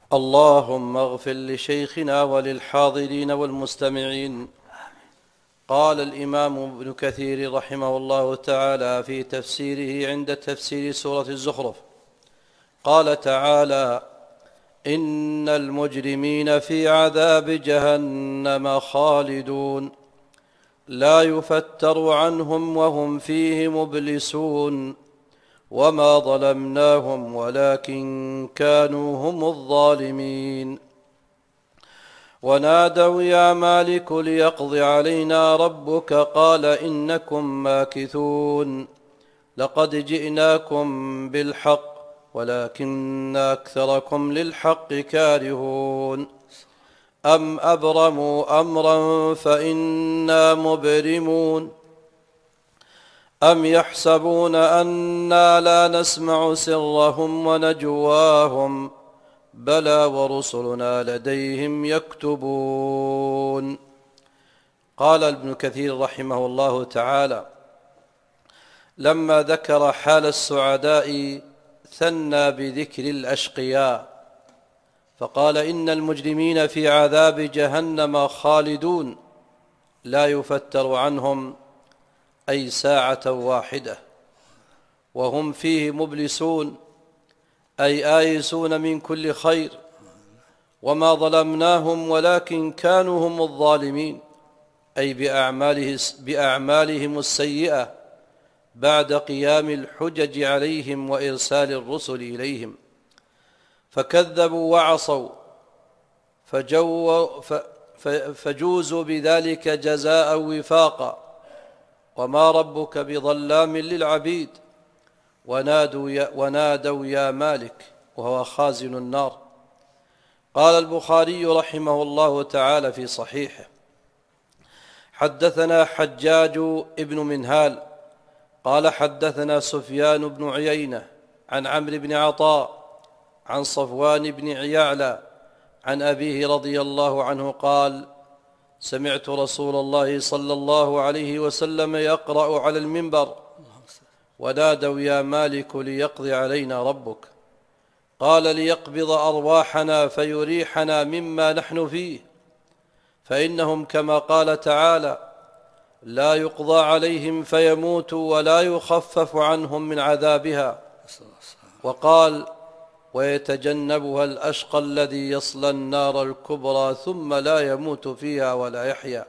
اللهم اغفر لشيخنا وللحاضرين والمستمعين. قال الإمام ابن كثير رحمه الله تعالى في تفسيره عند تفسير سورة الزخرف، قال تعالى: إن المجرمين في عذاب جهنم خالدون لا يفتر عنهم وهم فيه مبلسون وما ظلمناهم ولكن كانوا هم الظالمين. ونادوا يا مالك ليقض علينا ربك قال إنكم ماكثون لقد جئناكم بالحق ولكن أكثركم للحق كارهون. أم أبرموا أمرا فإنا مبرمون أم يحسبون أنا لا نسمع سرهم ونجواهم بلى ورسلنا لديهم يكتبون. قال ابن كثير رحمه الله تعالى: لما ذكر حال السعداء ثنى بذكر الأشقياء، فقال: إن المجرمين في عذاب جهنم خالدون لا يفتر عنهم، أي ساعة واحدة، وهم فيه مبلسون، أي آيسون من كل خير، وما ظلمناهم ولكن كانوا هم الظالمين، أي بأعمالهم السيئة بعد قيام الحجج عليهم وإرسال الرسل إليهم، فكذبوا وعصوا فجوزوا بذلك جزاء وفاقا، وما ربك بظلام للعبيد. ونادوا يا مالك، وهو خازن النار. قال البخاري رحمه الله تعالى في صحيحه: حدثنا حجاج ابن منهال قال حدثنا سفيان بن عيينة عن عمرو بن عطاء عن صفوان بن يعلى عن أبيه رضي الله عنه قال: سمعت رسول الله صلى الله عليه وسلم يقرأ على المنبر: ونادوا يا مالك ليقضي علينا ربك، قال: ليقبض أرواحنا فيريحنا مما نحن فيه، فإنهم كما قال تعالى: لا يقضى عليهم فيموتوا ولا يخفف عنهم من عذابها. وقال: ويتجنبها الأشقى الذي يصلى النار الكبرى ثم لا يموت فيها ولا يحيا.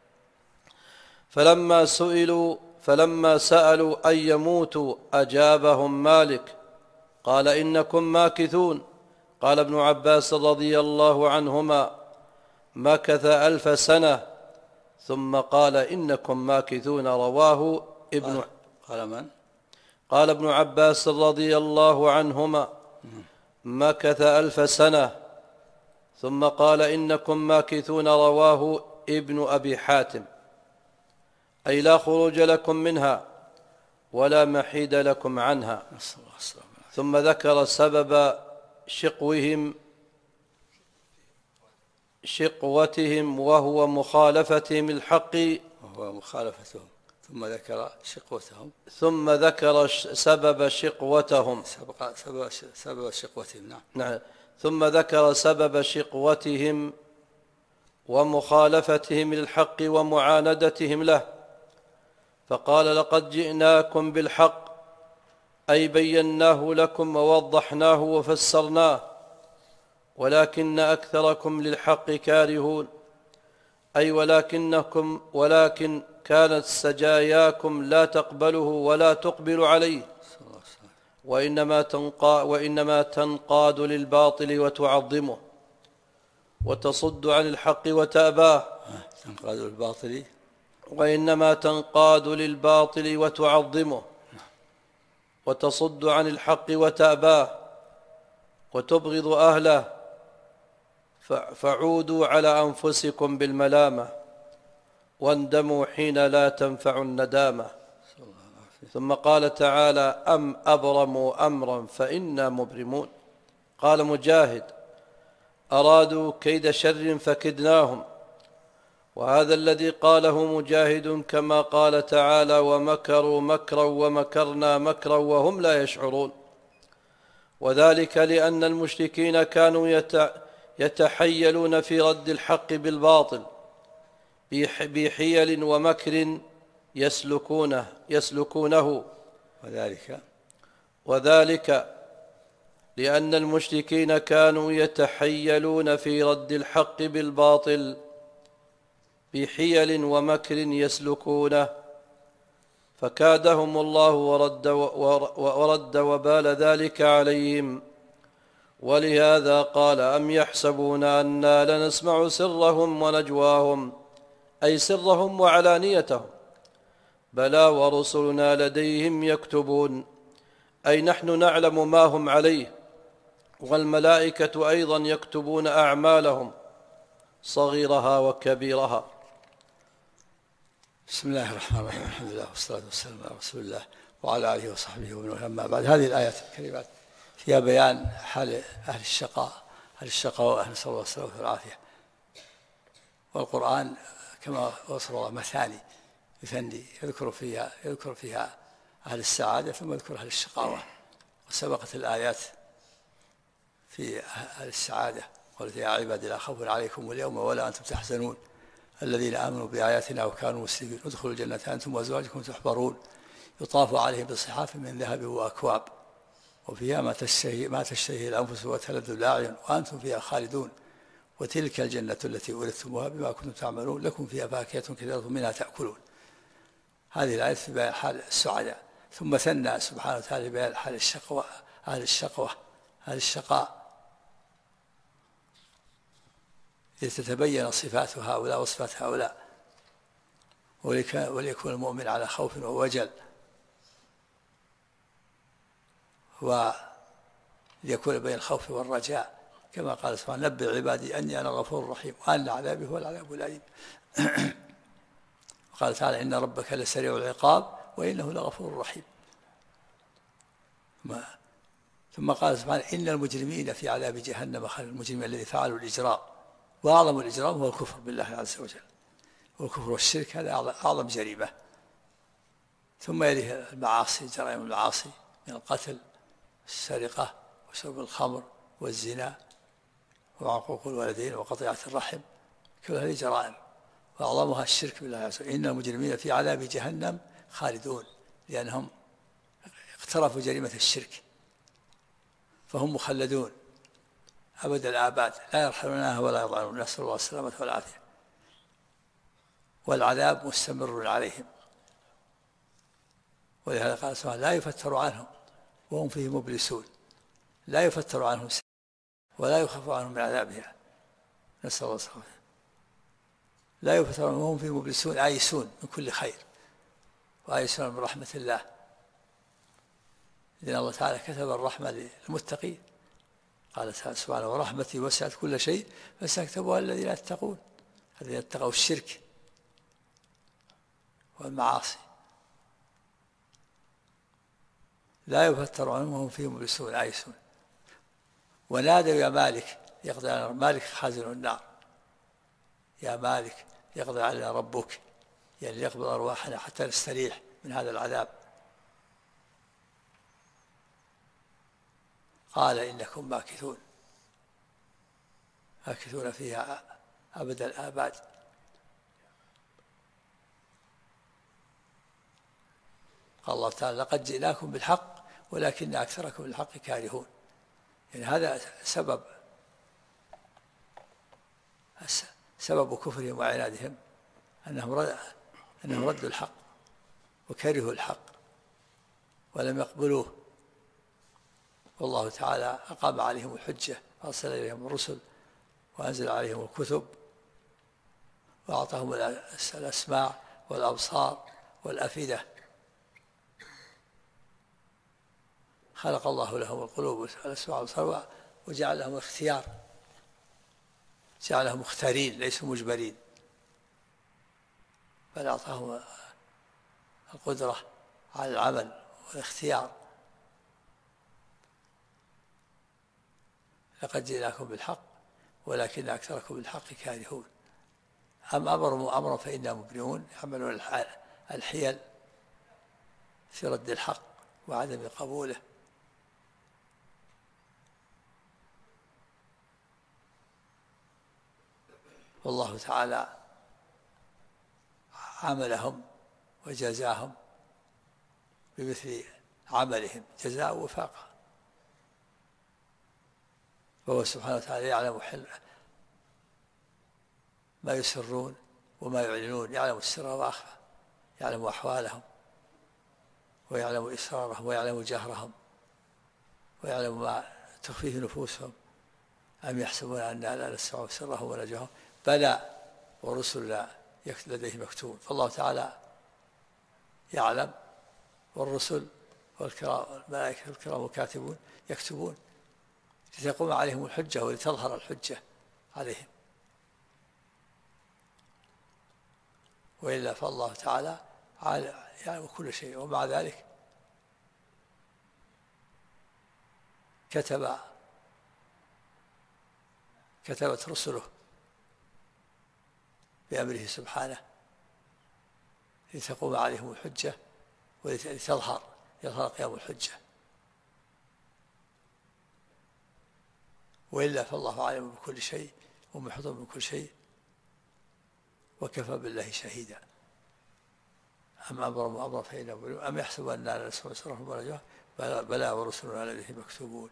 فلما سألوا أن يموتوا أجابهم مالك قال: إنكم ماكثون. قال ابن عباس رضي الله عنهما: مكث 1000 سنة ثم قال: إنكم ماكثون. رواه ابن قال من؟ قال ابن عباس رضي الله عنهما: مكث 1000 سنة ثم قال: إنكم ماكثون. رواه ابن أبي حاتم، أي لا خروج لكم منها ولا محيد لكم عنها. ثم ذكر سبب شقوتهم وهو مخالفتهم الحق، ثم ذكر سبب شقوتهم. نعم. ثم ذكر سبب شقوتهم ومخالفتهم للحق ومعاندتهم له، فقال: لقد جئناكم بالحق، أي بيناه لكم ووضحناه وفسرناه، ولكن أكثركم للحق كارهون، أي ولكن كانت سجاياكم لا تقبله ولا تقبل عليه، وإنما تنقاد للباطل وتعظمه، وتصد عن الحق وتأباه. تنقاد للباطل، وإنما تنقاد للباطل وتعظمه، وتصد عن الحق وتأباه، وتبغض أهله، فعودوا على أنفسكم بالملامة، واندموا حين لا تنفع الندامة. ثم قال تعالى: أم أبرموا أمرا فإنا مبرمون. قال مجاهد: أرادوا كيد شر فكدناهم. وهذا الذي قاله مجاهد كما قال تعالى: ومكروا مكرا ومكرنا مكرا وهم لا يشعرون. وذلك لأن المشركين كانوا يتحيلون في رد الحق بالباطل بحيل ومكر يسلكونه وذلك لأن المشركين كانوا يتحيلون في رد الحق بالباطل بحيل ومكر يسلكونه، فكادهم الله ورد وبال ذلك عليهم. ولهذا قال: أم يحسبون أنا لنسمع سرهم ونجواهم، أي سرهم وعلانيتهم، بلى ورسلنا لديهم يكتبون، أي نحن نعلم ما هم عليه، والملائكة أيضا يكتبون أعمالهم صغيرها وكبيرها. بسم الله الرحمن الرحيم. الحمد لله والصلاة والسلام على رسول الله وعلى آله وصحبه ومن والاه. أما بعد، هذه الآيات الكريمات فيها بيان حال أهل الشقاء نسأل الله السلامة والعافية. والقرآن كما وصف الله مثاني يثني، يذكر فيها أهل السعادة ثم يذكر أهل الشقاوة. وسبقت الآيات في أهل السعادة: قلت يا عبادي لا خوف عليكم اليوم ولا أنتم تحزنون الذين آمنوا بآياتنا وكانوا مسلمين ادخلوا الجنة أنتم وأزواجكم تحبرون يطاف عليهم بصحاف من ذهب وأكواب وفيها ما تشتهي الأنفس وتلذ الأعين وأنتم فيها خالدون وتلك الجنة التي أورثتموها بما كنتم تعملون لكم فيها فاكهة كثيرة منها تأكلون. هذه الآية في بيان حال السعداء. ثم ثنى سبحانه وتعالى بيان حال أهل الشقاء لتتبين صفات هؤلاء وصفات هؤلاء، وليكون المؤمن على خوف ووجل، وليكون بين الخوف والرجاء، كما قال سبحانه: نبئ عبادي أني أنا الغفور الرحيم وأن عذابي هو العذاب الأليم. وقال تعالى: إن ربك لسريع العقاب وإنه لغفور رحيم. ثم قال سبحانه: إن المجرمين في عذاب جهنم خالدون. المجرمين الذي فعلوا الإجرام، وأعظم الإجرام هو الكفر بالله عز وجل، والكفر والشرك هذا أعظم جريمة. ثم يليه المعاصي، جرائم المعاصي من القتل والسرقة وشرب الخمر والزنا وعقوق الوالدين وقطيعة الرحم، كل هذه جرائم، وأعظمها الشرك بالله عز وجل. إن المجرمين في عذاب جهنم خالدون، لأنهم اقترفوا جريمة الشرك فهم مخلدون أبد الآباد لا يرحلونها ولا يضعنون، نسأل الله السلامة والعافية. والعذاب مستمر عليهم، ولهذا قال سبحانه: لا يفتر عنهم وهم فيه مبلسون. لا يفتر عنهم ولا يخف عنهم من عذابها، نسأل الله السلامة. لا يفتر عنهم وهم فيه مبلسون، آيسون من كل خير وآيسون من رحمة الله، لأن الله تعالى كتب الرحمة للمتقين. قال سبحانه: ورحمتي وسعت كل شيء فسأكتبها الذين يتقون، الذين اتقوا الشرك والمعاصي. لا يفتر عنهم وهم فيه مبلسون آيسون. ونادوا: يا مالك يقضي علينا، مالك خازن النار، يا مالك يقضي علينا ربك، يعني يقبض أرواحنا حتى نستريح من هذا العذاب. قال: إنكم ماكثون فيها أبد الآباد. قال الله تعالى: لقد جئناكم بالحق ولكن أكثركم بالحق كارهون. يعني هذا سبب كفرهم وعنادهم، أنهم ردوا الحق وكرهوا الحق ولم يقبلوه. والله تعالى أقام عليهم الحجة وأرسل إليهم الرسل وأنزل عليهم الكتب وأعطاهم الأسماع والأبصار والأفئدة. خلق الله لهم القلوب والأسماع والأبصار وجعل لهم اختيار، جعلهم مختارين ليسوا مجبرين، بل أعطاهم القدرة على العمل والاختيار. لقد جئناكم بالحق ولكن أكثركم بالحق كارهون. أم أمرا فإنا مبرمون، يعملون الحيل في رد الحق وعدم قبوله. والله تعالى عاملهم وجزاهم بمثل عملهم جزاء وفاقا، وهو سبحانه وتعالى يعلم ما يسرون وما يعلنون، يعلم السر وأخفى، يعلم أحوالهم ويعلم إسرارهم ويعلم جهرهم ويعلم ما تخفيه نفوسهم. أم يحسبون أننا لا نسمع سرهم ونجواهم بلى ورسلنا لديهم مكتوب. فالله تعالى يعلم، والرسل والملائكة الكرام الكاتبون يكتبون لتقوم عليهم الحجة ولتظهر الحجة عليهم، وإلا فالله تعالى يعلم كل شيء. ومع ذلك كتبت رسله بأمره سبحانه لتقوم عليهم الحجة ولتظهر قيام الحجة، وإلا فالله عالم بكل شيء ومحيط بكل شيء وكفى بالله شهيدا. أم أمر فإنه أم يحسب أننا لا نسمع سرهم ونجواهم بلى ورسلنا لديهم مكتوبون.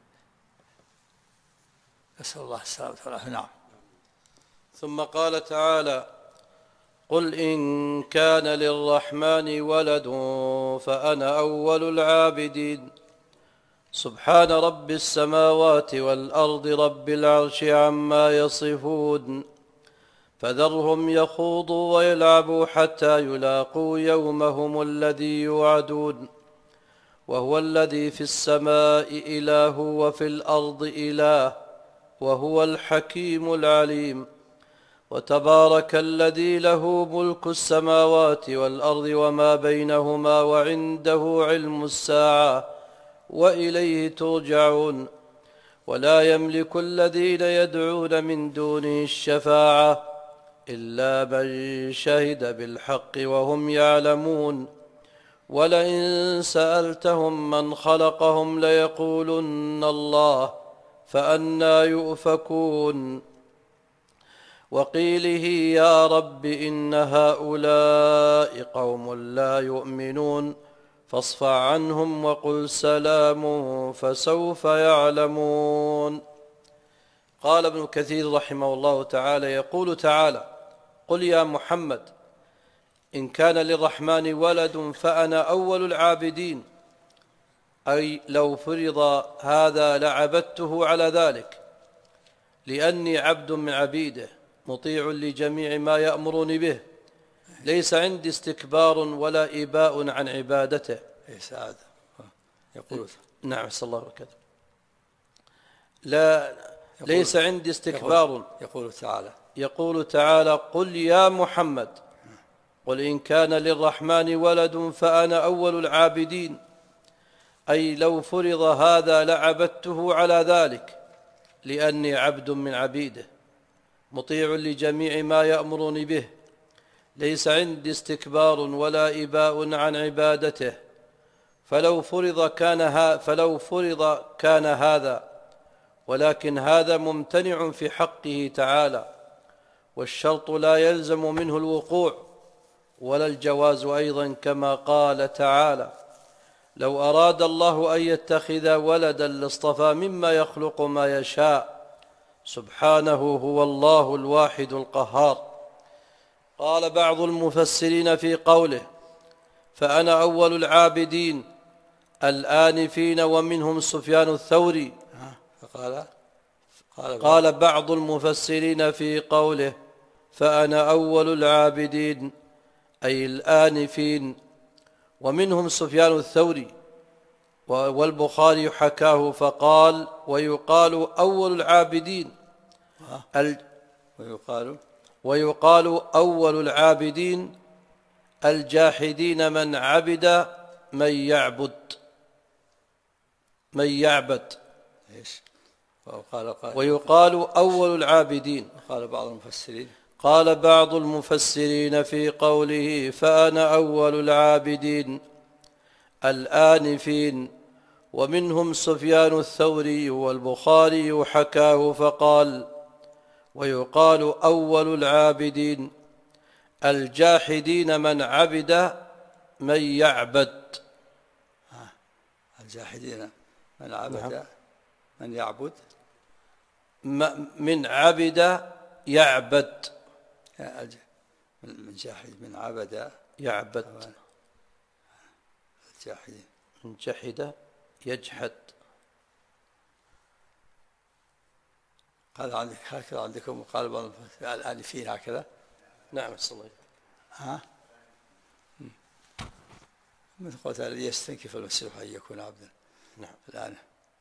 نسأل الله السلامة والعافية. نعم. ثم قال تعالى: قل إن كان للرحمن ولد فأنا أول العابدين. سبحان رب السماوات والأرض رب العرش عما يصفون. فذرهم يخوضوا ويلعبوا حتى يلاقوا يومهم الذي يوعدون. وهو الذي في السماء إله وفي الأرض إله وهو الحكيم العليم. وتبارك الذي له ملك السماوات والأرض وما بينهما وعنده علم الساعة وإليه ترجعون. ولا يملك الذين يدعون من دونه الشفاعة إلا من شهد بالحق وهم يعلمون. ولئن سألتهم من خلقهم ليقولن الله فأنى يؤفكون. وقيله يا رب إن هؤلاء قوم لا يؤمنون فاصفح عنهم وقل سلام فسوف يعلمون. قال ابن كثير رحمه الله تعالى: يقول تعالى: قل يا محمد إن كان للرحمن ولد فأنا أول العابدين، أي لو فرض هذا لعبدته على ذلك، لأني عبد من عبيده مطيع لجميع ما يأمرني به، ليس عندي استكبار ولا إباء عن عبادته. يقول نعم صلى الله عليه وسلم. لا ليس عندي استكبار. يقول تعالى: قل يا محمد قل إن كان للرحمن ولد فأنا أول العابدين، أي لو فرض هذا لعبدته على ذلك، لأني عبد من عبيده مطيع لجميع ما يأمرني به، ليس عندي استكبار ولا إباء عن عبادته. فلو فرض كان هذا، ولكن هذا ممتنع في حقه تعالى، والشرط لا يلزم منه الوقوع ولا الجواز أيضا، كما قال تعالى: لو أراد الله أن يتخذ ولدا لاصطفى مما يخلق ما يشاء سبحانه هو الله الواحد القهار. قال بعض المفسرين في قوله فأنا أول العابدين الآنفين، ومنهم سفيان الثوري. قال بعض المفسرين في قوله فأنا أول العابدين أي الآنفين، ومنهم سفيان الثوري. والبخاري حكاه فقال: ويقال أول العابدين ويقال أول العابدين الجاحدين من عبد من يعبد ويقال أول العابدين. قال بعض المفسرين في قوله فأنا أول العابدين الآنفين، ومنهم سفيان الثوري. والبخاري حكاه فقال: ويقال أول العابدين الجاحدين من عبد من يعبد. الجاحدين من عبد من يعبد من عبد يعبد من جاحد من عبد يعبد الجاحدين من جحد يجحد. هذا عندك هكذا عندكم وقال بعض الآلفين هكذا. نعم الصلاة. مثل قلت الذي يستنكف المسيح أن يكون عبدا. نعم. الآن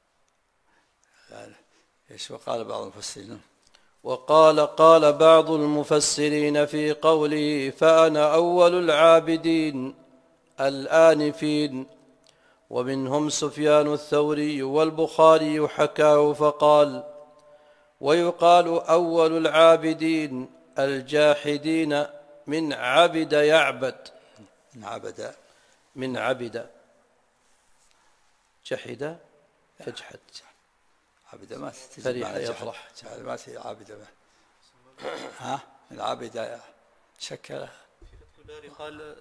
ايش وقال بعض المفسرين؟ قال بعض المفسرين في قوله فأنا أول العابدين الآنفين، ومنهم سفيان الثوري والبخاري حكاه فقال ويقال أول العابدين الجاحدين من عبد يعبد. من عبد جحد يجحد. عبد ما فرح يفرح. ما في عبد من عبد شكل. قال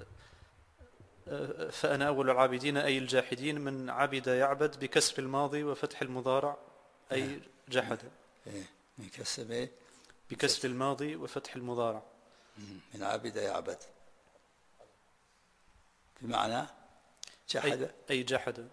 فأنا أول العابدين أي الجاحدين من عبد يعبد بكسر الماضي وفتح المضارع أي جحد. من كسر بكسر الماضي وفتح المضارع. من عبد يعبد بمعنى جحد أي جحد.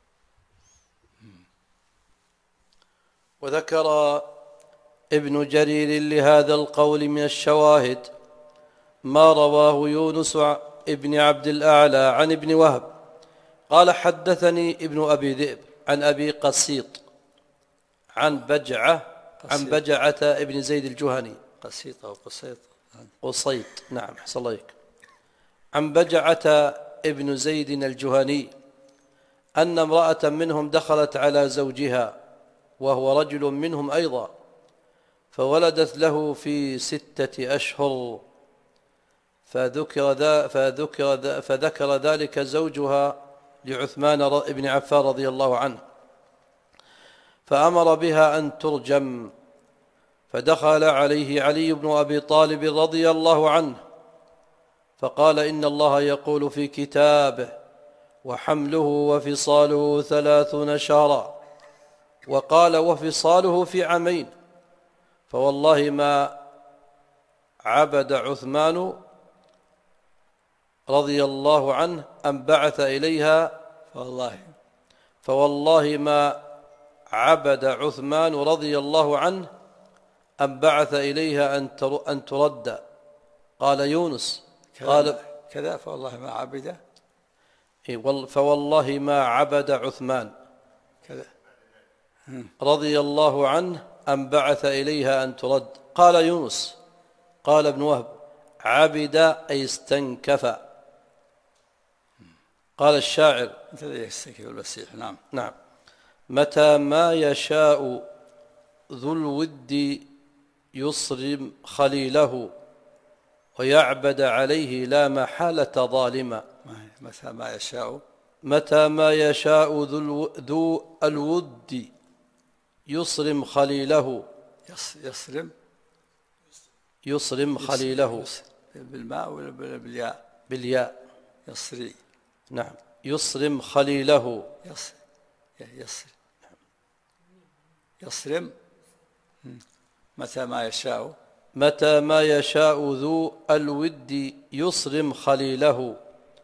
وذكر ابن جرير لهذا القول من الشواهد ما رواه يونس ابن عبد الأعلى عن ابن وهب قال حدثني ابن أبي ذئب عن أبي قسيط عن بجعة ابن زيد الجهني. قسيط أو قسيط قسيط. نعم حسن الله عليك. عن بجعة ابن زيد الجهني أن امرأة منهم دخلت على زوجها وهو رجل منهم أيضا فولدت له في 6 أشهر فذكر ذلك زوجها لعثمان بن عفان رضي الله عنه فأمر بها أن ترجم، فدخل عليه علي بن أبي طالب رضي الله عنه فقال إن الله يقول في كتابه وحمله وفصاله 30 شهرا، وقال وفصاله في 2 عام، فوالله ما عبد عثمان رضي الله عنه أن بعث إليها فوالله ما عبد عثمان رضي الله عنه أن بعث إليها أن ترد. قال يونس قال كذا فوالله ما عبد فوالله ما عبد عثمان كذا رضي الله عنه أن بعث إليها أن ترد. قال يونس قال ابن وهب عبد أي استنكف. قال الشاعر يستنكف المسيح. نعم متى ما يشاء ذو الود يصرم خليله ويعبد عليه لا محالة ظالما. متى ما يشاء ذو الود يصرم خليله يصرم خليله بالماء ولا بالياء؟ بالياء. يصري. نعم يصرم خليله يصرم. متى ما يشاء ذو الود يصرم خليله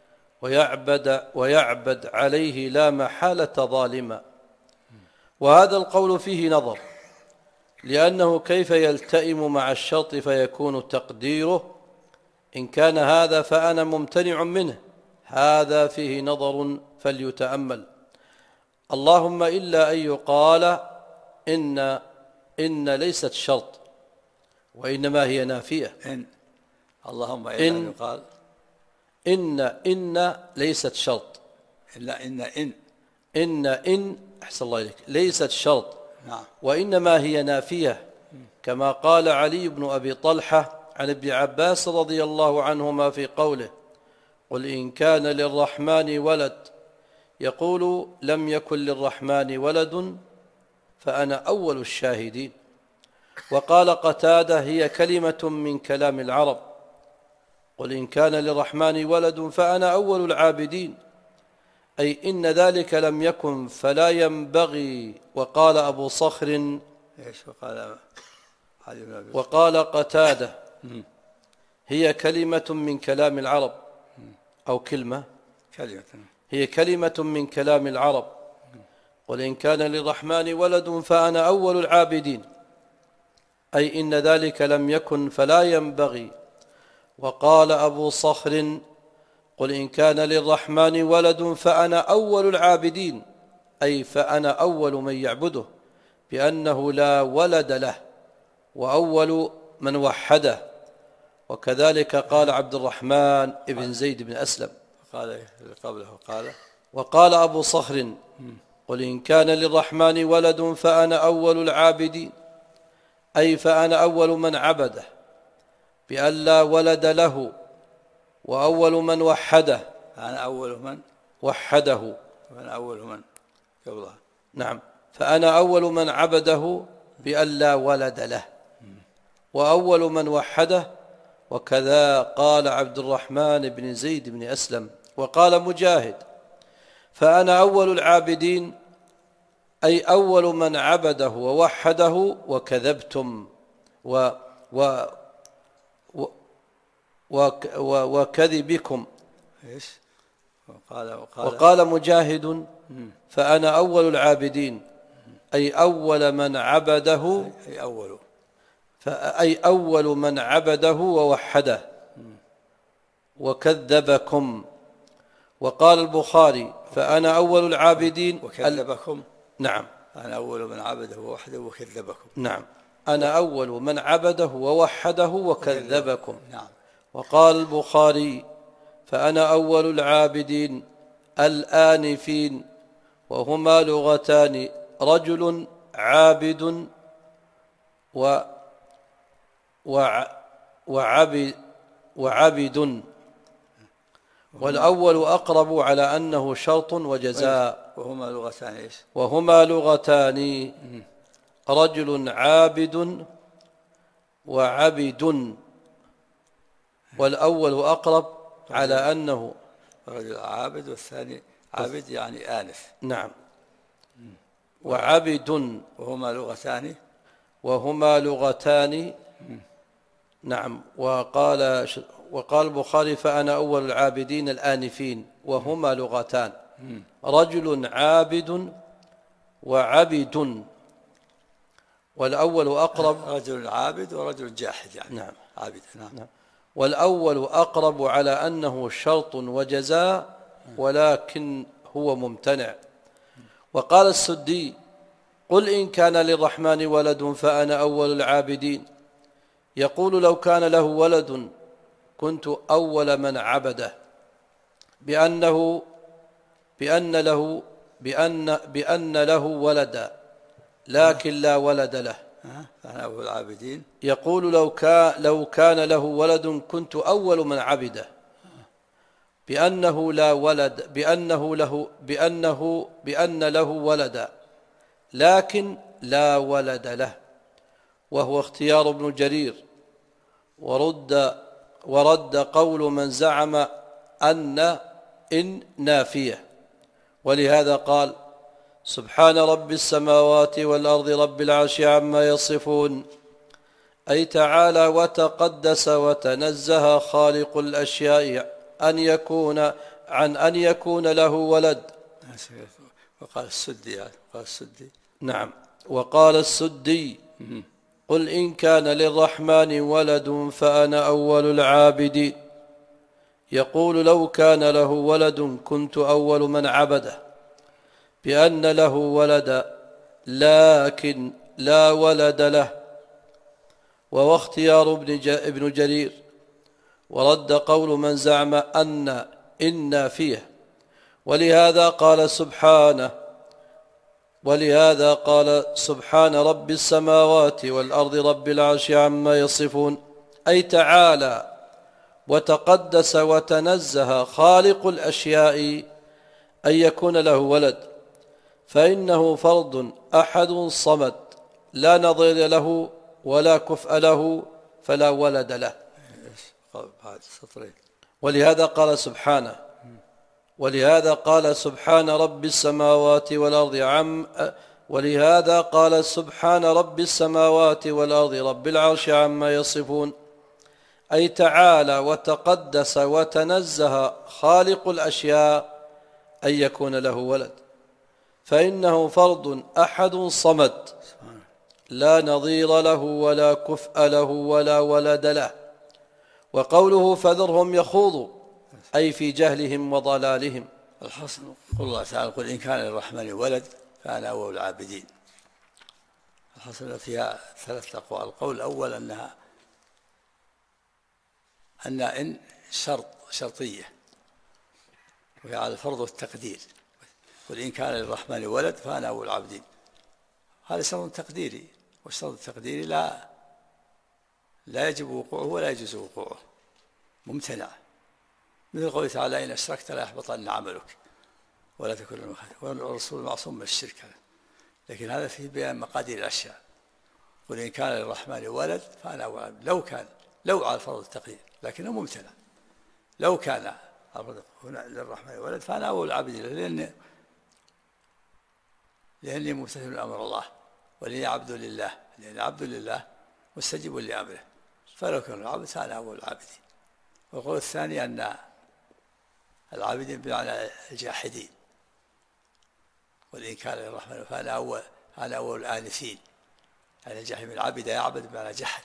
ويعبد عليه لا محالة ظالما. وهذا القول فيه نظر، لأنه كيف يلتئم مع الشرط فيكون تقديره إن كان هذا فأنا ممتنع منه؟ هذا فيه نظر فليتأمل. اللهم إلا أن يقال إن ليست شرط وإنما هي نافية. اللهم إلا أن يقال إن ليست شرط. إلا إن أحسن الله إليك ليست شرط. نعم. وإنما هي نافية كما قال علي بن أبي طلحة عن ابن عباس رضي الله عنهما في قوله قل إن كان للرحمن ولد يقول لم يكن للرحمن ولد فأنا أول الشاهدين. وقال قتادة هي كلمة من كلام العرب، قل إن كان للرحمن ولد فأنا أول العابدين، أي إن ذلك لم يكن فلا ينبغي. وقال أبو صخر وقال قتادة هي كلمة من كلام العرب، أو كلمة هي كلمة من كلام العرب، قل إن كان للرحمن ولد فأنا أول العابدين، أي إن ذلك لم يكن فلا ينبغي. وقال أبو صخر قل إن كان للرحمن ولد فأنا أول العابدين، أي فأنا أول من يعبده، بأنه لا ولد له، وأول من وحده. وكذلك قال عبد الرحمن بن زيد بن أسلم. وقال أبو صخر قل إن كان للرحمن ولد فأنا أول العابدين، أي فأنا أول من عبده، بأن لا ولد له، وأول من وحده. أنا أول من وحده. وأنا أول من قبله. نعم، فأنا أول من عبده بأن لا ولد له، وأول من وحده. وكذا قال عبد الرحمن بن زيد بن أسلم. وقال مجاهد فأنا أول العابدين، أي أول من عبده ووحده. وكذبتم وكذبكم. وقال مجاهد فأنا أول العابدين، أي أول من عبده، أي أول من عبده ووحده. وكذبكم. وقال البخاري فأنا أول العابدين. وكذبكم. نعم، أنا أول من عبده ووحده وكذبكم. نعم، أنا أول من عبده ووحده وكذبكم. نعم. وقال البخاري فأنا أول العابدين الآنفين، وهما لغتان، رجل عابد وعبد. والأول أقرب على أنه شرط وجزاء. وهما لغتان إيش؟ وهما لغتان، رجل عابد وعبد. والأول أقرب على أنه رجل عابد، والثاني عابد يعني آنف. نعم، وعبد. وهما لغتان. نعم. وقال البخاري فأنا أول العابدين الآنفين، وهما لغتان، رجل عابد وعبد. والأول أقرب، رجل عابد ورجل جاحد يعني. نعم، عابد. نعم. والأول أقرب على أنه شرط وجزاء، ولكن هو ممتنع. وقال السدي قل إن كان للرحمن ولد فأنا أول العابدين، يقول لو كان له ولد كنت أول من عبده، بأن له ولدا، لكن لا ولد له. أنا أول العابدين. يقول لو كان له ولد كنت أول من عبده، بأنه لا ولد، بأن له ولدا، لكن لا ولد له، وهو اختيار ابن جرير. ورد قول من زعم أن نافية، ولهذا قال سبحان رب السماوات والأرض رب العرش عما يصفون، أي تعالى وتقدس وتنزه خالق الأشياء عن أن يكون له ولد. وقال السدي نعم. وقال السدي قل إن كان للرحمن ولد فأنا أول العابدين، يقول لو كان له ولد كنت أول من عبده، بأن له ولدا لكن لا ولد له، وهو اختيار ابن جرير. ورد قول من زعم أن نافية، ولهذا قال سبحان رب السماوات والأرض رب العرش عما يصفون، أي تعالى وتقدس وتنزه خالق الأشياء أن يكون له ولد، فإنه فرد أحد صمد لا نظير له ولا كفء له فلا ولد له. ولهذا قال سبحان رب السماوات والأرض رب العرش عما يصفون، أي تعالى وتقدس وتنزه خالق الأشياء أن يكون له ولد، فإنه فرد أحد صمد لا نظير له ولا كفء له ولا ولد له. وقوله فذرهم يخوضوا أي في جهلهم وضلالهم. الحصل قول الله تعالى قل إن كان للرحمن ولد فأنا أول العابدين. الحصل فيها 3 أقوال. القول الأول أن شرطية، وهي على الفرض والتقدير. قل إن كان للرحمن ولد فأنا أول العابدين، هذا شرط تقديري، والشرط التقديري لا يجب وقوعه ولا يجوز وقوعه، ممتنع. مثل قوله تعالى إن أشركت لا يحبطن عملك ولا تكن من الخاسرين، والرسول معصوم من الشرك. لكن هذا فيه بيان مقادير الأشياء. قل إن كان للرحمن ولد فأنا أول العابدين، لو على الفرض التقدير، لكنه ممتنع. لو كان للرحمن ولد فأنا أول العابدين، لأني ممتثل لأمر الله، ولي عبد لله، لأن عبد لله مستجيب لأمره، فلو كان العبد فأنا أول العابدين. والقول الثاني أن العابدين بمعنى الجاحدين، وإن كان للرحمن فأنا أول الآنفين، يعني الجاحد من عبد يعبد بمعنى جحد.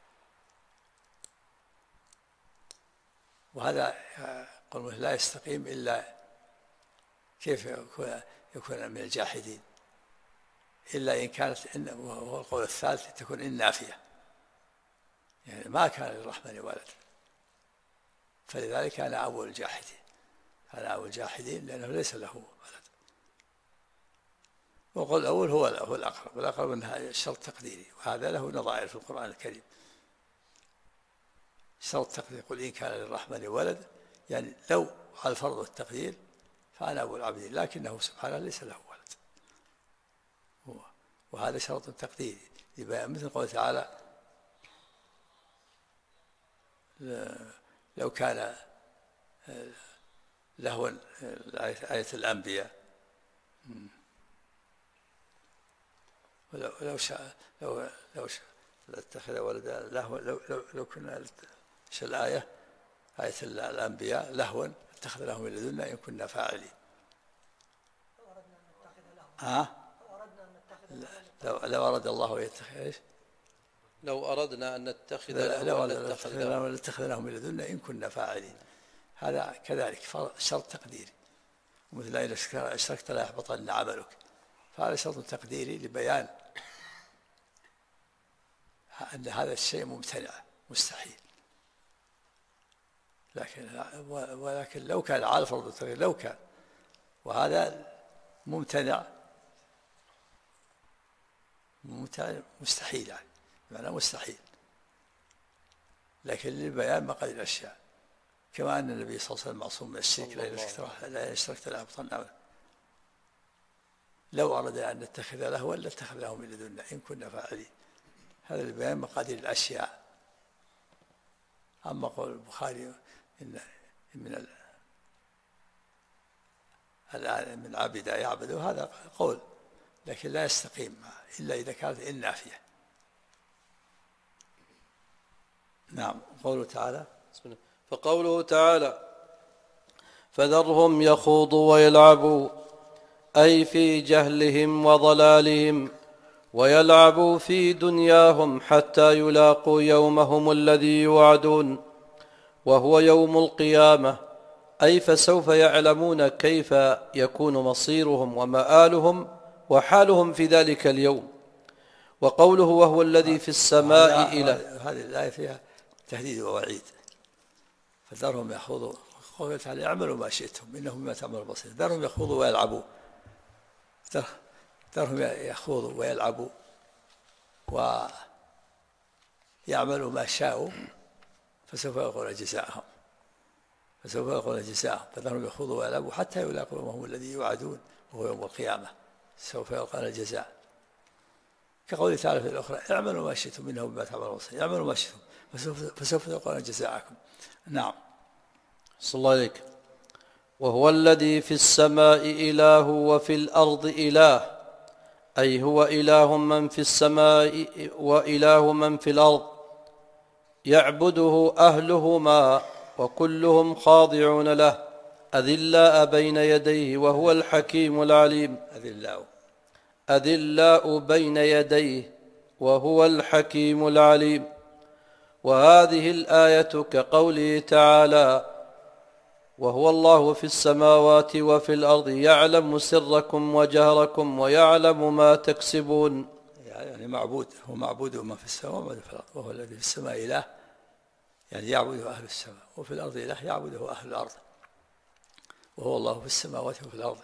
وهذا قول لا يستقيم إلا كيف يكون من الجاحدين، إلا إن كانت وهو القول الثالث تكون إن نافية، يعني ما كان للرحمن ولد، فلذلك أنا أول الجاحدين، لأنه ليس له ولد. والقول الأول هو الأقرب، والأقرب أنها الشرط تقديري، وهذا له نظائر في القرآن الكريم. شرط تقدير قل إن كان للرحمن ولد، يعني لو على الفرض والتقدير فأنا أول العابدين، لكنه سبحانه ليس له ولد، وهذا شرط تقديري مثل قوله تعالى لو كان لهوا، آية الأنبياء، لو شاء لاتخذ ولدا لهوا، لو كنا الآية آية الأنبياء لهوا اتخذ له من لدنا إن كنا فاعلين. لو أراد الله يتخذ إيش؟ لو أردنا أن نتخذ لاتخذناه من لدنا إن كنا فاعلين. هذا كذلك شرط تقديري. ومثل إن أشركت لا يحبطن عملك، فهذا شرط تقديري لبيان أن هذا الشيء ممتنع مستحيل. ولكن لو كان على الفرض والتقدير، لو كان، وهذا ممتنع مستحيل، يعني معنى مستحيل، لكن للبيان مقادير الأشياء، كما أن النبي صلى الله عليه وسلم معصوم من الشرك، لا أشركت لا يحبطن عملك. لو أردنا أن نتخذ لهوا لاتخذناه من لدنا إن كنا فاعلين. هذا لبيان مقادير الأشياء. أما قول البخاري إن من عبد يعبد، هذا قول لكن لا يستقيم إلا إذا كانت إن نافية. نعم. قوله تعالى فقوله تعالى فذرهم يخوضوا ويلعبوا، أي في جهلهم وضلالهم، ويلعبوا في دنياهم حتى يلاقوا يومهم الذي يوعدون، وهو يوم القيامة، أي فسوف يعلمون كيف يكون مصيرهم ومآلهم وحالهم في ذلك اليوم. وقوله وهو الذي في السماء إله، هذه الآية فيها تهديد ووعيد. فذرهم يخوضوا، قوله تعالى اعملوا ما شئتم إنهم بما تعملون بصير. ذرهم يخوضوا ويلعبوا، ذرهم يخوضوا ويلعبوا ويعملوا ما شاءوا، فسوف يلقون جزاءهم. فذرهم يخوضوا ويلعبوا حتى يلاقوا يومهم الذي يوعدون، وهو يوم القيامة، سوف يلقون الجزاء. كقوله تعالى في الأخرى اعملوا ما شئتم إنه بما تعملون بصير. اعملوا ما شئتم فسوف تلقون جزاءكم. نعم. صلى الله عليك. وهو الذي في السماء إله وفي الأرض إله، أي هو إله من في السماء وإله من في الأرض، يعبده أهلهما وكلهم خاضعون له أذلاء بين يديه وهو الحكيم العليم. أذلاء بين يديه وهو الحكيم العليم. وهذه الآية كقوله تعالى: وهو الله في السماوات وفي الأرض يعلم سركم وجهركم ويعلم ما تكسبون. يعني معبود، هو معبود ما في السماء وما في الأرض. وهو الذي في السماء إله، يعني يعبده أهل السماء، وفي الأرض إله يعبده أهل الأرض. وهو الله في السماوات وفي الأرض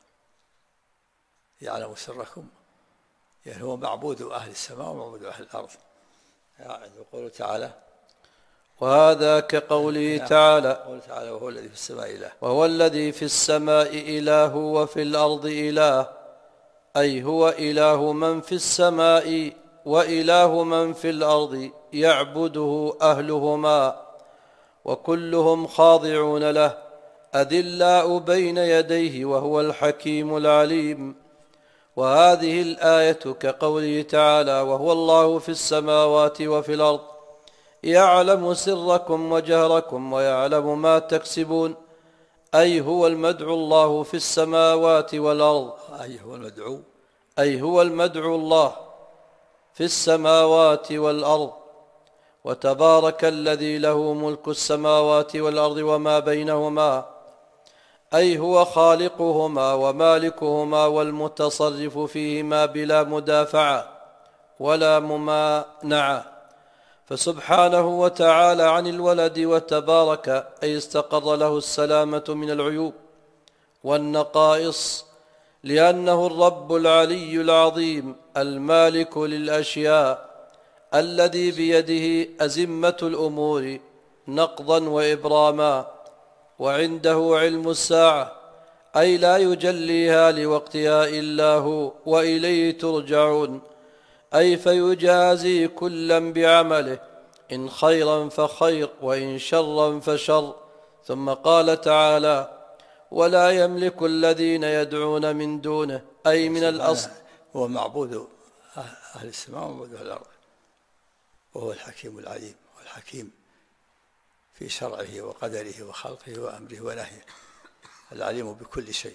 يعلم سركم، يعني هو معبود أهل السماء ومعبود أهل الأرض. يعني يقول تعالى: وهذا كقوله تعالى: وهو الذي في السماء إله. وهو الذي في السماء إله وفي الأرض إله، أي هو إله من في السماء وإله من في الأرض يعبده أهلهما وكلهم خاضعون له أذلاء بين يديه وهو الحكيم العليم. وهذه الآية كقوله تعالى: وهو الله في السماوات وفي الأرض يعلم سركم وجهركم ويعلم ما تكسبون، أي هو المدعو الله في السماوات والأرض، أي هو المدعو الله في السماوات والأرض. وتبارك الذي له ملك السماوات والأرض وما بينهما، أي هو خالقهما ومالكهما والمتصرف فيهما بلا مدافعة ولا ممانعة، فسبحانه وتعالى عن الولد، وتبارك أي استقر له السلامة من العيوب والنقائص، لأنه الرب العلي العظيم المالك للأشياء الذي بيده أزمة الأمور نقضا وإبراما، وعنده علم الساعة، أي لا يجليها لوقتها إلا هو، وإليه ترجعون، أي فيجازي كلا بعمله، إن خيرا فخير وإن شرا فشر. ثم قال تعالى: ولا يملك الذين يدعون من دونه، أي من الأصل. هو معبود أهل السماء ومعبود أهل الأرض، وهو الحكيم العليم، والحكيم في شرعه وقدره وخلقه وأمره ونهيه، العليم بكل شيء.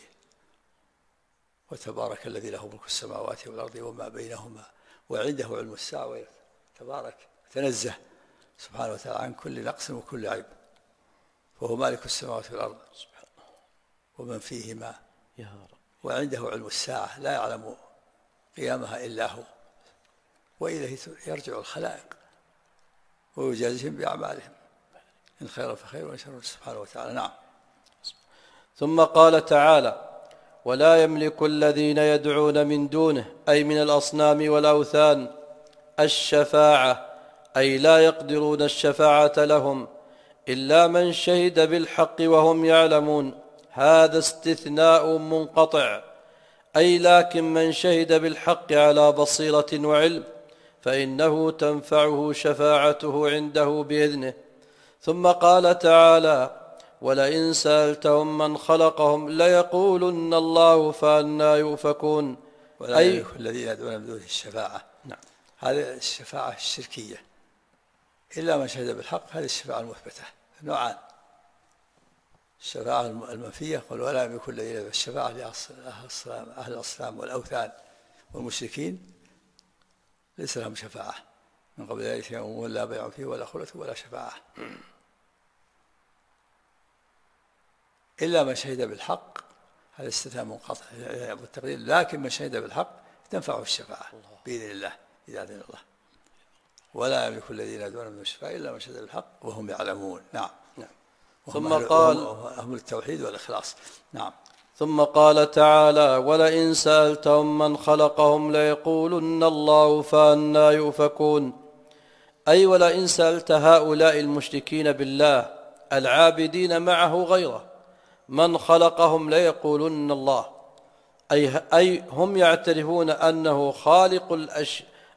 وتبارك الذي له ملك السماوات والأرض وما بينهما وعنده علم الساعة. تبارك تنزه سبحانه وتعالى عن كل نقص وكل عيب، وهو مالك السماوات والأرض ومن فيهما، وعنده علم الساعة لا يعلم قيامها إلا هو، وإليه يرجع الخلائق ويجازيهم بأعمالهم، إن خير فخير وإن شر سبحانه وتعالى. نعم. ثم قال تعالى: ولا يملك الذين يدعون من دونه، أي من الأصنام والأوثان، الشفاعة، أي لا يقدرون الشفاعة لهم إلا من شهد بالحق وهم يعلمون. هذا استثناء منقطع، أي لكن من شهد بالحق على بصيرة وعلم فإنه تنفعه شفاعته عنده بإذنه. ثم قال تعالى: ولئن سألتهم من خلقهم ليقولن الله فأنى يؤفكون. ولا يملك الذين يدعون من دونه الشفاعة. نعم. هذه الشفاعة الشركية إلا من شهد بالحق، هذه الشفاعة المثبتة نوعان: الشفاعة المنفية، قل ولا يملك الذين يدعون الشفاعة لأهل الأصنام والأوثان والمشركين ليس لهم شفاعة من قبل ذلك يوم لا بيع فيه ولا خلة ولا شفاعة، إلا من شهد بالحق. هذا استثناء منقطع بالتقدير، لكن من شهد بالحق تنفعه الشفاعة بإذن الله إذا أذن الله. ولا يملك الذين يدعون من الشفاعة إلا من شهد بالحق وهم يعلمون. نعم. ثم قال: أهل التوحيد والإخلاص. نعم. ثم قال تعالى: ولئن سألتهم من خلقهم ليقولن الله فأنى يؤفكون. أي ولئن سألت هؤلاء المشركين بالله العابدين معه غيره من خلقهم ليقولن الله، أي هم يعترفون أنه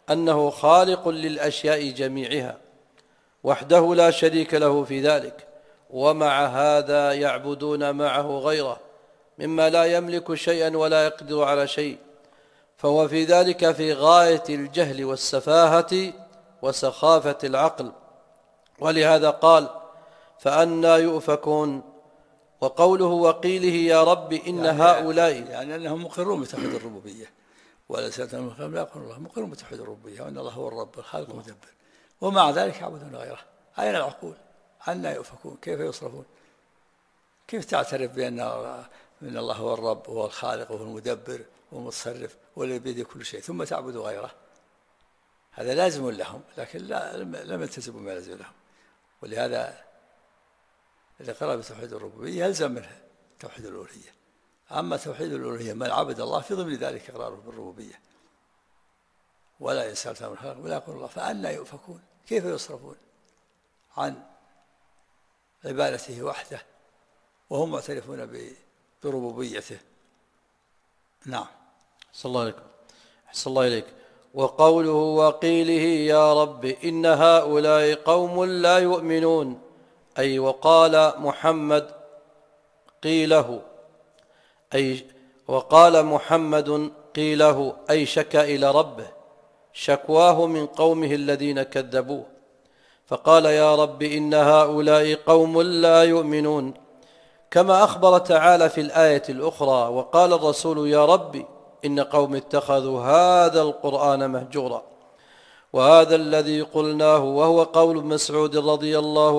أنه خالق للأشياء جميعها وحده لا شريك له في ذلك، ومع هذا يعبدون معه غيره مما لا يملك شيئا ولا يقدر على شيء، فهو في ذلك في غاية الجهل والسفاهة وسخافة العقل. ولهذا قال: فأنى يؤفكون. وقوله وقيله يا رب إن هؤلاء، يعني أنهم مقرون بتوحيد الربوبية، ولا سألتهم لا يقولون الله، مقرون بتوحيد الربوبية وأن الله هو الرب الخالق المدبر، ومع ذلك يعبدون غيره. أين العقول؟ أنى يؤفكون؟ كيف يصرفون؟ كيف تعترف بأن الله هو الرب وهو الخالق وهو المدبر والمتصرف والذي بيده كل شيء، ثم تعبد غيره؟ هذا لازم لهم، لكن لم يلتزموا بما لازم لهم. ولهذا الإقرار بتوحيد الربوبية يلزم منه توحيد الألوهية. أما توحيد الألوهية من عبد الله في ضمن ذلك إقراره بالربوبية، ولا يسأل من خلق ولا يقول الله. فأنى يؤفكون؟ كيف يصرفون عن عبادته وحده وهم معترفون بربوبيته؟ نعم. صلى الله عليكم. أحسن الله إليك. وقوله وقيله يا رب إن هؤلاء قوم لا يؤمنون، أي وقال محمد قيله، أي وقال محمد قيله، أي شكا إلى ربه شكواه من قومه الذين كذبوه، فقال يا رب إن هؤلاء قوم لا يؤمنون، كما أخبر تعالى في الآية الأخرى وقال الرسول يا رب إن قوم اتخذوا هذا القرآن مهجورا. وهذا الذي قلناه وهو قول مسعود رضي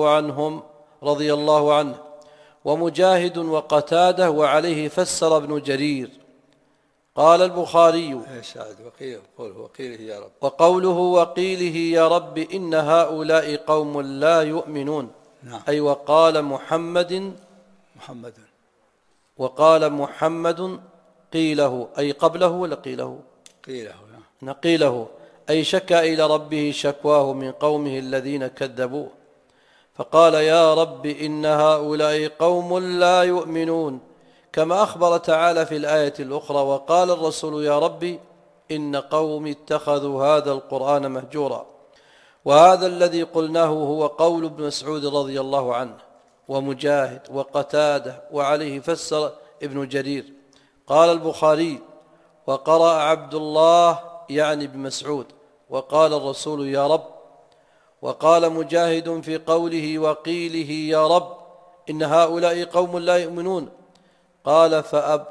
الله عنه ومجاهد وقتاده، وعليه فسر ابن جرير. قال البخاري وقوله وقيله يا رب إن هؤلاء قوم لا يؤمنون، أي وقال محمد قيله، أي قبله ولا قيله؟ قيله، أي شكا إلى ربه شكواه من قومه الذين كذبوه، فقال يا رب إن هؤلاء قوم لا يؤمنون، كما أخبر تعالى في الآية الأخرى وقال الرسول يا رب إن قوم اتخذوا هذا القرآن مهجورا. وهذا الذي قلناه هو قول ابن مسعود رضي الله عنه ومجاهد وقتاده، وعليه فسر ابن جرير. قال البخاري وقرأ عبد الله يعني ابن مسعود وقال الرسول يا رب. وقال مجاهد في قوله وقيله يا رب إن هؤلاء قوم لا يؤمنون، قال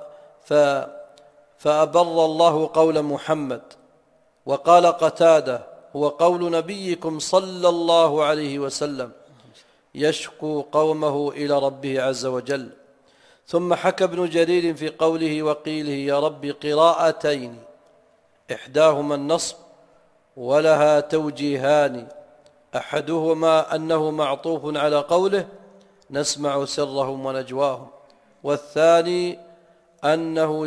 فأبر الله قول محمد. وقال قتادة هو قول نبيكم صلى الله عليه وسلم يشكو قومه إلى ربه عز وجل. ثم حكى ابن جرير في قوله وقيله يا رب قراءتين، إحداهما النصب ولها توجيهان، أحدهما أنه معطوف على قوله نسمع سرهم ونجواهم، والثاني أنه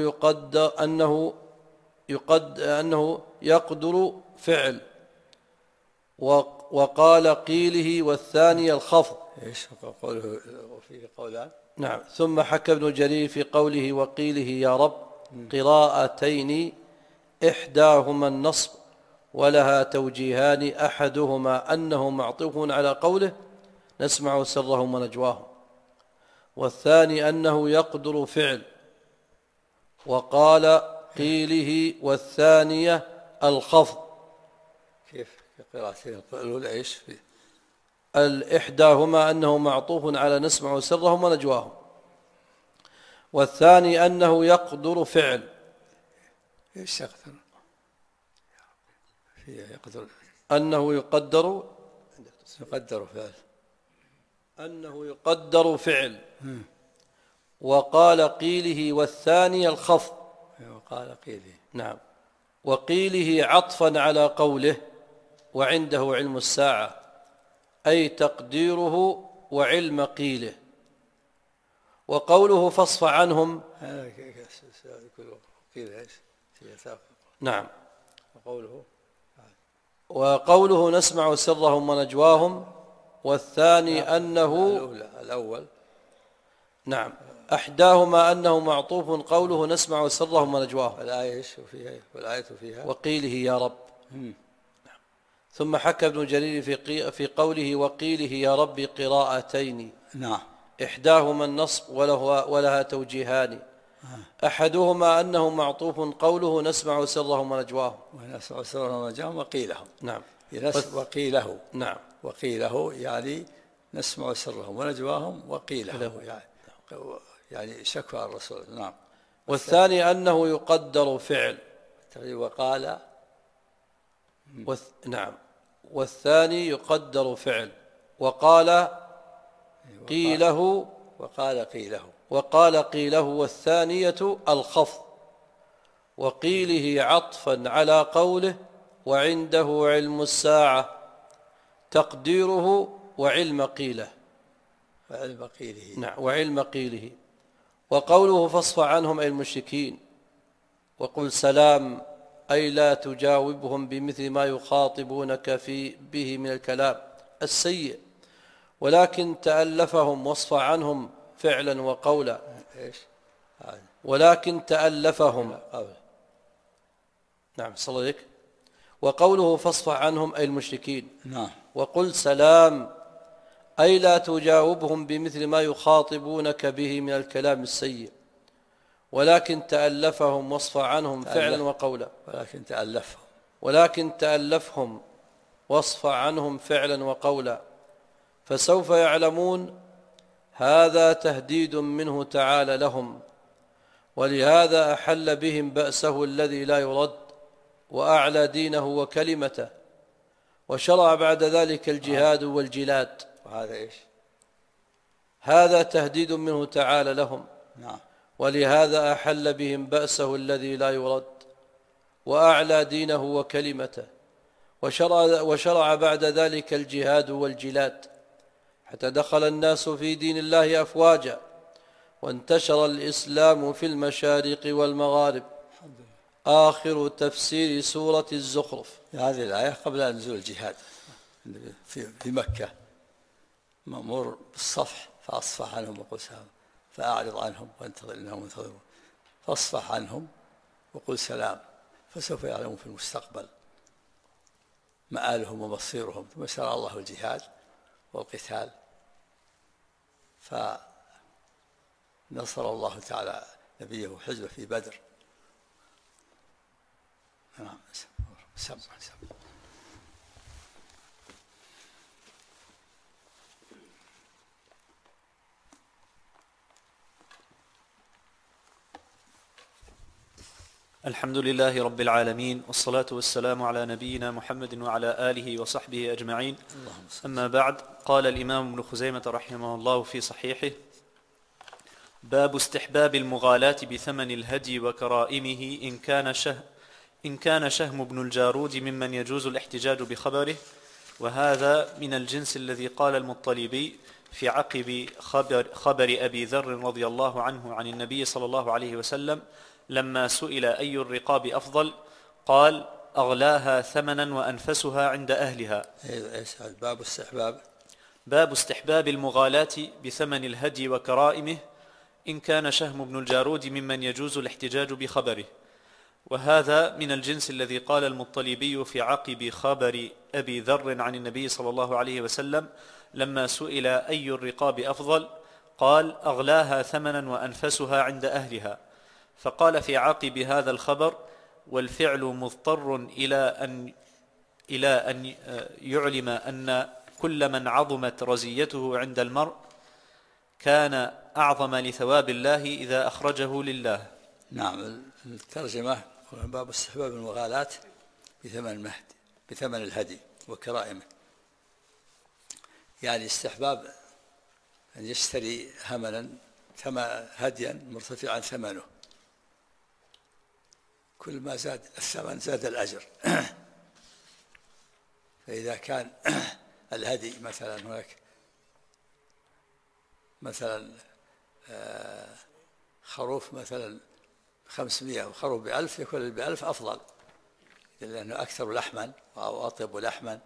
يقدر فعل. وقال قيله والثاني الخفض. ايش قوله وفيه قولان؟ نعم. ثم حكى ابن جرير في قوله وقيله يا رب قراءتين، إحداهما النصب ولها توجيهان، أحدهما أنه معطوف على قوله نسمع سرهم ونجواهم، والثاني أنه يقدر فعل. وقال قيله والثانية الخفض. كيف قراءتين الأولى ايش فيه؟ الإحداهما أنه معطوف على نسمع سرهم ونجواهم، والثاني أنه يقدر فعل. ايش يقدر؟ يقدر أنه يقدر فعل، أنه يقدر فعل. وقال قيله والثاني الخفض. وقال قيله. نعم. وقيله عطفا على قوله وعنده علم الساعة، أي تقديره وعلم قيله. وقوله فاصفح عنهم. نعم. وقوله نسمع سرهم ونجواهم، والثاني أنه الأول. نعم. أحداهما أنه معطوف قوله نسمع سرهم ونجواهم. الآية فيها والآية فيها وقيله يا رب. ثم حكى ابن جرير في قوله وقيله يا ربي قراءتين نعم. إحداهما النصب ولها توجيهان. أحدهما أنه معطوف قوله نسمع سرهم ونجواهم. ونسمع سرهم ونجواهم وقيلهم. نعم. وقيله. نعم. وقيله يعني نسمع سرهم ونجواهم وقيله يعني شكوى الرسول. نعم. والثاني أنه يقدر فعل. وقال. نعم. والثاني يقدر فعل. وقال قيله. وقال قيله. والثانية الخفض، وقيله عطفا على قوله وعنده علم الساعة، تقديره وعلم قيله. نعم. وعلم قيله. وقوله فاصفح عنهم أي المشركين وقل سلام أي لا تجاوبهم بمثل ما يخاطبونك به من الكلام السيء، ولكن تألفهم واصفح عنهم فعلا وقولا. ولكن تألفهم. نعم صلى الله عليك. وقوله فاصفح عنهم أي المشركين. نعم. وقل سلام أي لا تجاوبهم بمثل ما يخاطبونك به من الكلام السيء، ولكن تألفهم واصفح عنهم فعلا وقولا. ولكن تألفهم واصفح عنهم فعلا وقولا، فسوف يعلمون. هذا تهديد منه تعالى لهم، ولهذا أحل بهم بأسه الذي لا يرد، وأعلى دينه وكلمته، وشرع بعد ذلك الجهاد والجلاد. وهذا إيش؟ هذا تهديد منه تعالى لهم. نعم. ولهذا أحل بهم بأسه الذي لا يرد، وأعلى دينه وكلمته، وشرع بعد ذلك الجهاد والجلاد، حتى دخل الناس في دين الله أفواجا، وانتشر الإسلام في المشارق والمغارب. آخر تفسير سورة الزخرف. هذه الآية قبل نزول الجهاد في مكة، مأمور بالصفح، فأصفح عنهم وقل سلام، فأعرض عنهم وانتظر إنهم منتظرون، فاصفح عنهم وقل سلام، فسوف يعلمون في المستقبل مآلهم ومصيرهم. ثم شرع الله الجهاد والقتال، فنصر الله تعالى نبيه حزبه في بدر. نعم. الحمد لله رب العالمين، والصلاة والسلام على نبينا محمد وعلى آله وصحبه أجمعين. أما بعد، قال الإمام ابن خزيمة رحمه الله في صحيحه: باب استحباب المغالاة بثمن الهدي وكرائمه إن كان شهم بن الجارود ممن يجوز الاحتجاج بخبره، وهذا من الجنس الذي قال المطلبي في عقب خبر أبي ذر رضي الله عنه عن النبي صلى الله عليه وسلم لما سئل أي الرقاب أفضل قال: أغلاها ثمنا وأنفسها عند أهلها. باب استحباب المغالاة بثمن الهدي وكرائمه إن كان شهم بن الجارود ممن يجوز الاحتجاج بخبره، وهذا من الجنس الذي قال المطلبي في عقب خبر أبي ذر عن النبي صلى الله عليه وسلم لما سئل أي الرقاب أفضل قال: أغلاها ثمنا وأنفسها عند أهلها. فقال في عقب هذا الخبر: والفعل مضطر إلى أن يعلم أن كل من عظمت رزيته عند المرء كان أعظم لثواب الله إذا أخرجه لله. نعم. الترجمة: باب استحباب المغالاة بثمن الهدي وكرائمه، يعني استحباب أن يشتري هديا مرتفعا ثمنه، كل ما زاد الثمن زاد الأجر. فإذا كان الهدي مثلا هناك مثلا خروف مثلا 500 وخروف ب1000، يكون ب1000 أفضل لأنه أكثر لحما أو أطيب لحما.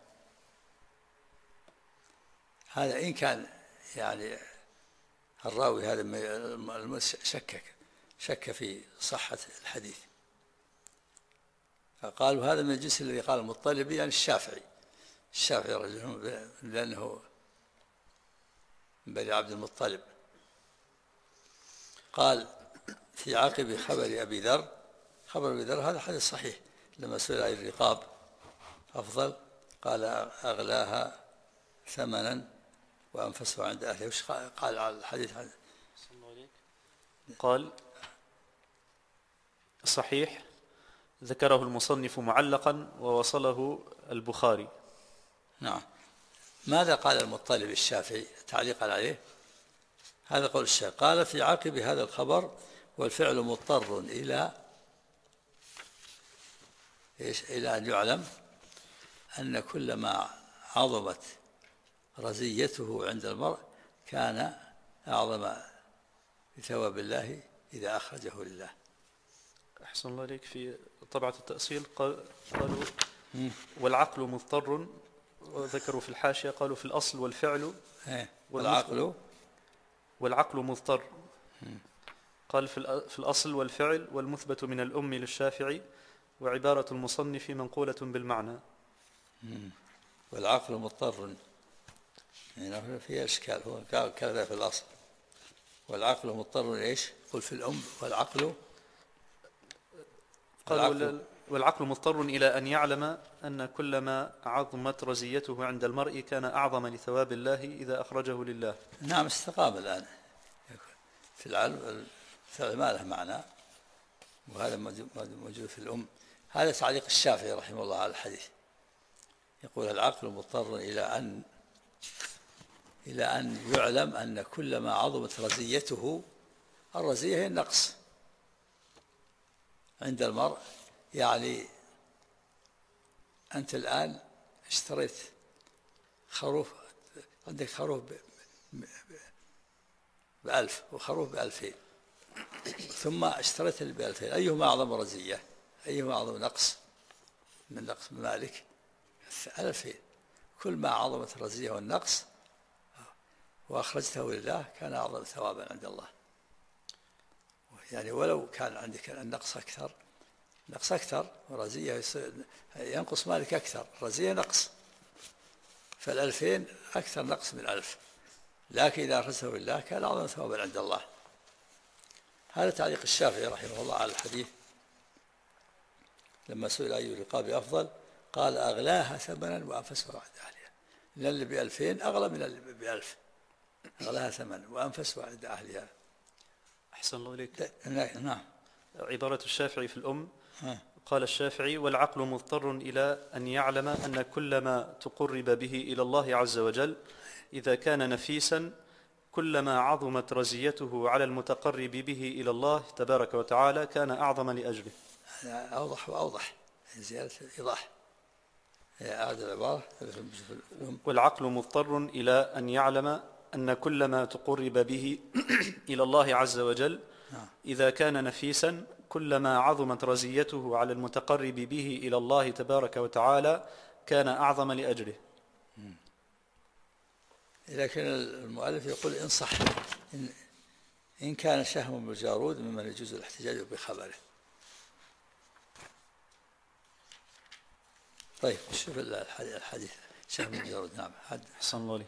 هذا إن كان يعني الراوي هذا شك في صحة الحديث، فقالوا هذا من الجنس الذي قال المطلبي يعني الشافعي، الشافعي رجل لأنه من بني عبد المطلب. قال في عقب خبر أبي ذر، خبر أبي ذر هذا حديث صحيح، لما سئل عن الرقاب أفضل قال أغلاها ثمنا وأنفسها عند أهله. وش قال على الحديث هذا؟ قال صحيح، ذكره المصنف معلقا ووصله البخاري. نعم. ماذا قال المطلب الشافعي تعليقا عليه؟ هذا قول الشافعي، قال في عقب هذا الخبر والفعل مضطر إلى أن يعلم أن كل ما عظمت رزيته عند المرء كان أعظم بثواب الله إذا أخرجه لله. أحسن الله عليك. في طبعة التأصيل قالوا والعقل مضطر، وذكروا في الحاشية قالوا في الأصل والفعل والعقل مضطر. قال في الأصل والفعل والمثبت من الأم للشافعي، وعبارة المصنف منقولة بالمعنى. والعقل مضطر يعني فيها إشكال، هو كذا في الأصل والعقل مضطر إيش؟ قل في الأم والعقل والعقل مضطر إلى أن يعلم أن كلما عظمت رزيته عند المرء كان أعظم لثواب الله إذا أخرجه لله. نعم استقام الآن في العلم ما له معنى، وهذا موجود في الأم. هذا تعليق الشافعي رحمه الله على الحديث، يقول العقل مضطر إلى أن يعلم أن كلما عظمت رزيته، الرزية هي النقص عند المرء. يعني أنت الآن اشتريت خروف، عندك خروف ب1000 وخروف ب2000، ثم اشتريت ب2000، أيهما أعظم رزية؟ أيهما أعظم نقص من نقص مالك؟ 2000. كل ما عظمت الرزية والنقص وأخرجته لله كان أعظم ثوابا عند الله. يعني ولو كان عندك النقص أكثر ورزية ينقص مالك أكثر، رزية نقص، فال2000 أكثر نقص من 1000، لكن إذا أخرجته لله كان أعظم ثوابا عند الله. هذا تعليق الشافعي رحمه الله على الحديث لما سئل أي الرقاب أفضل قال أغلاها ثمنا وأنفسها عند أهلها، لأن اللي ب2000 أغلى من اللي ب1000، أغلاها ثمنا وأنفسها عند أهلها. أحسن الله إليك. نعم. عبارة الشافعي في الأم قال الشافعي والعقل مضطر إلى أن يعلم أن كل ما تقرب به إلى الله عز وجل إذا كان نفيسا كلما عظمت رزيته على المتقرب به إلى الله تبارك وتعالى كان أعظم لأجله. أوضح وأوضح، زيادة إيضاح. هذه العبارة والعقل مضطر إلى أن يعلم أن كل ما تقرب به إلى الله عز وجل إذا كان نفيسا كلما عظمت رزيته على المتقرب به إلى الله تبارك وتعالى كان أعظم لأجله. لكن المؤلف يقول إن صح إن كان شهم بن الجارود ممن يجوز الاحتجاج بخبره. طيب شوف الحديث شهم بن الجارود. نعم. حسن الله.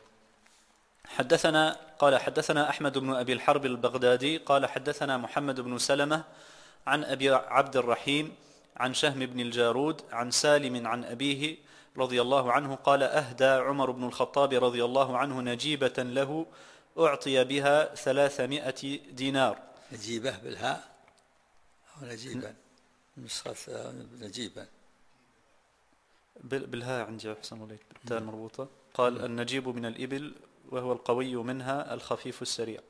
حدثنا أحمد بن أبي الحرب البغدادي قال حدثنا محمد بن سلمة عن أبي عبد الرحيم عن شهم بن الجارود عن سالم عن أبيه رضي الله عنه قال أهدى عمر بن الخطاب رضي الله عنه نجيبة له أعطي بها 300 دينار. نجيبة بالهاء أو نجيبا؟ نسخة نجيبا بالهاء عندي أحسن عليك، بالتاء المربوطة. قال النجيب من الإبل وهو القوي منها الخفيف السريع.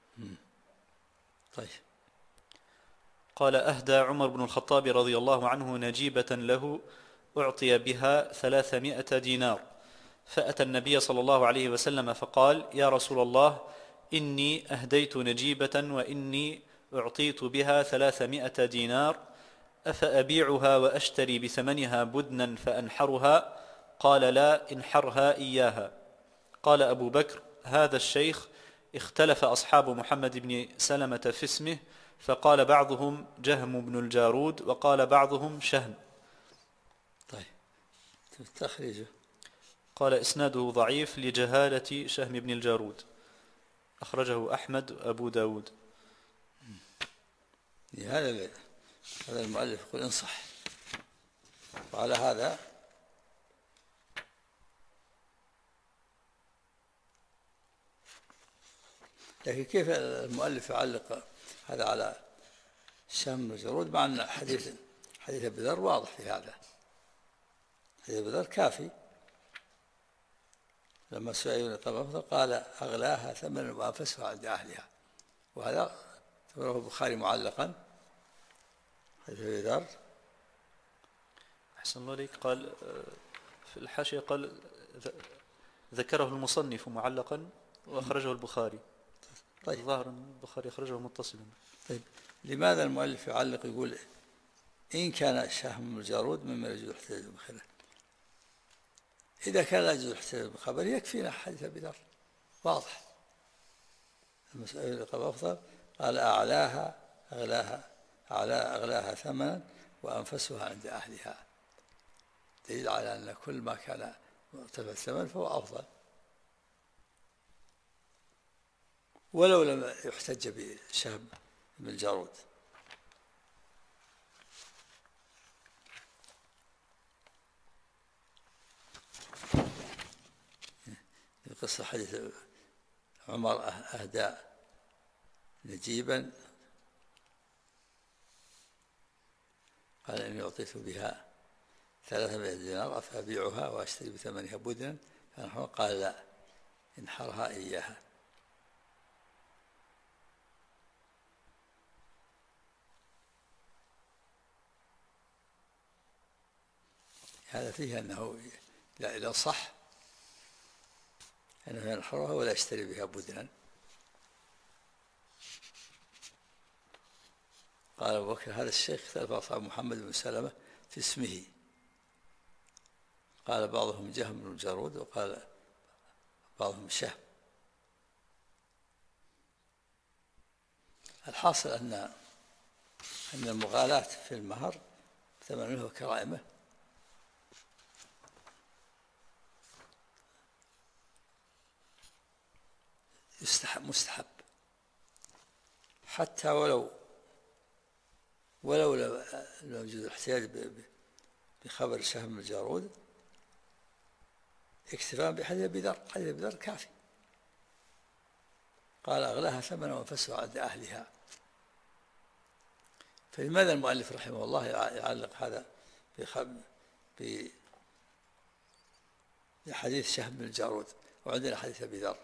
طيب. قال أهدى عمر بن الخطاب رضي الله عنه نجيبة له أعطي بها 300 دينار، فأتى النبي صلى الله عليه وسلم فقال يا رسول الله إني أهديت نجيبة وإني أعطيت بها 300 دينار، أفأبيعها وأشتري بثمنها بدنا فأنحرها؟ قال لا، انحرها إياها. قال أبو بكر هذا الشيخ اختلف أصحاب محمد بن سلمة في اسمه، فقال بعضهم جهم بن الجارود وقال بعضهم شهم. طيب تخريجه قال إسناده ضعيف لجهالة شهم بن الجارود، أخرجه أحمد أبو داود. هذا المؤلف يقول انصح، وعلى هذا لكن كيف المؤلف يعلق هذا على شهم الجارود مع أن حديث أبي ذر واضح في هذا؟ حديث أبي ذر كافي، لما سئل قال أغلاها ثمنا وأنفسها عند أهلها، وهذا اعتبره البخاري معلقا. حديث أبي ذر أحسن الله عليك. قال في الحاشية قال ذكره المصنف معلقا وأخرجه البخاري. طيب، ظاهرا البخاري أخرجه متصلا. طيب، لماذا المؤلف يعلق يقول إن كان شهم الجارود مما يجوز الاحتجاج بخبره؟ إذا كان لا يجوز الاحتجاج بخبره يكفينا حديث أبي ذر واضح. المسألة أفضل قال أغلاها ثمنا وأنفسها عند أهلها، دليل على أن كل ما كان مرتفع الثمن فهو أفضل، ولو لم يحتج بشهم بن الجارود. في قصة حديث عمر أهدى نجيبا قال إني أعطيت بها 300 دينار أفأبيعها وأشتري بثمنها بدنا؟ قال لا، انحرها إياها. هذا فيه أنه إذا صح أنه ينحرها ولا يشتري بها بدنا. قال أبو بكر هذا الشيخ اختلف أصحاب محمد بن سلمة في اسمه، قال بعضهم جهم بن الجارود وقال بعضهم شهم. الحاصل أن المغالاة في المهر ثمنه وكرائمه مستحب، حتى ولو لم يوجد الاحتياج بخبر شهم الجارود، اكتفاء بحديث أبي ذر. حديث أبي ذر كافي، قال أغلاها ثمنا وأنفسها عند أهلها. فلماذا المؤلف رحمه الله يعلق هذا بحديث شهم الجارود وعندنا حديث أبي ذر؟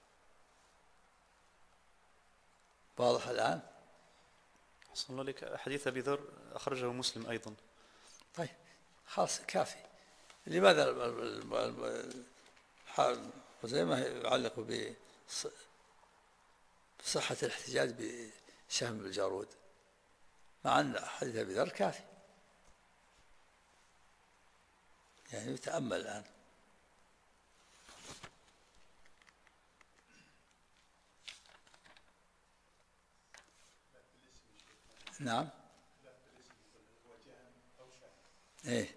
واضح الآن؟ أحسن الله لك. حديث أبي ذر أخرجه مسلم أيضا. طيب خلاص كافي. لماذا خزيمة يعلق بصحة الاحتجاج بشهم الجارود مع أن حديث أبي ذر كافي؟ يعني يتأمل الآن. نعم. إيه.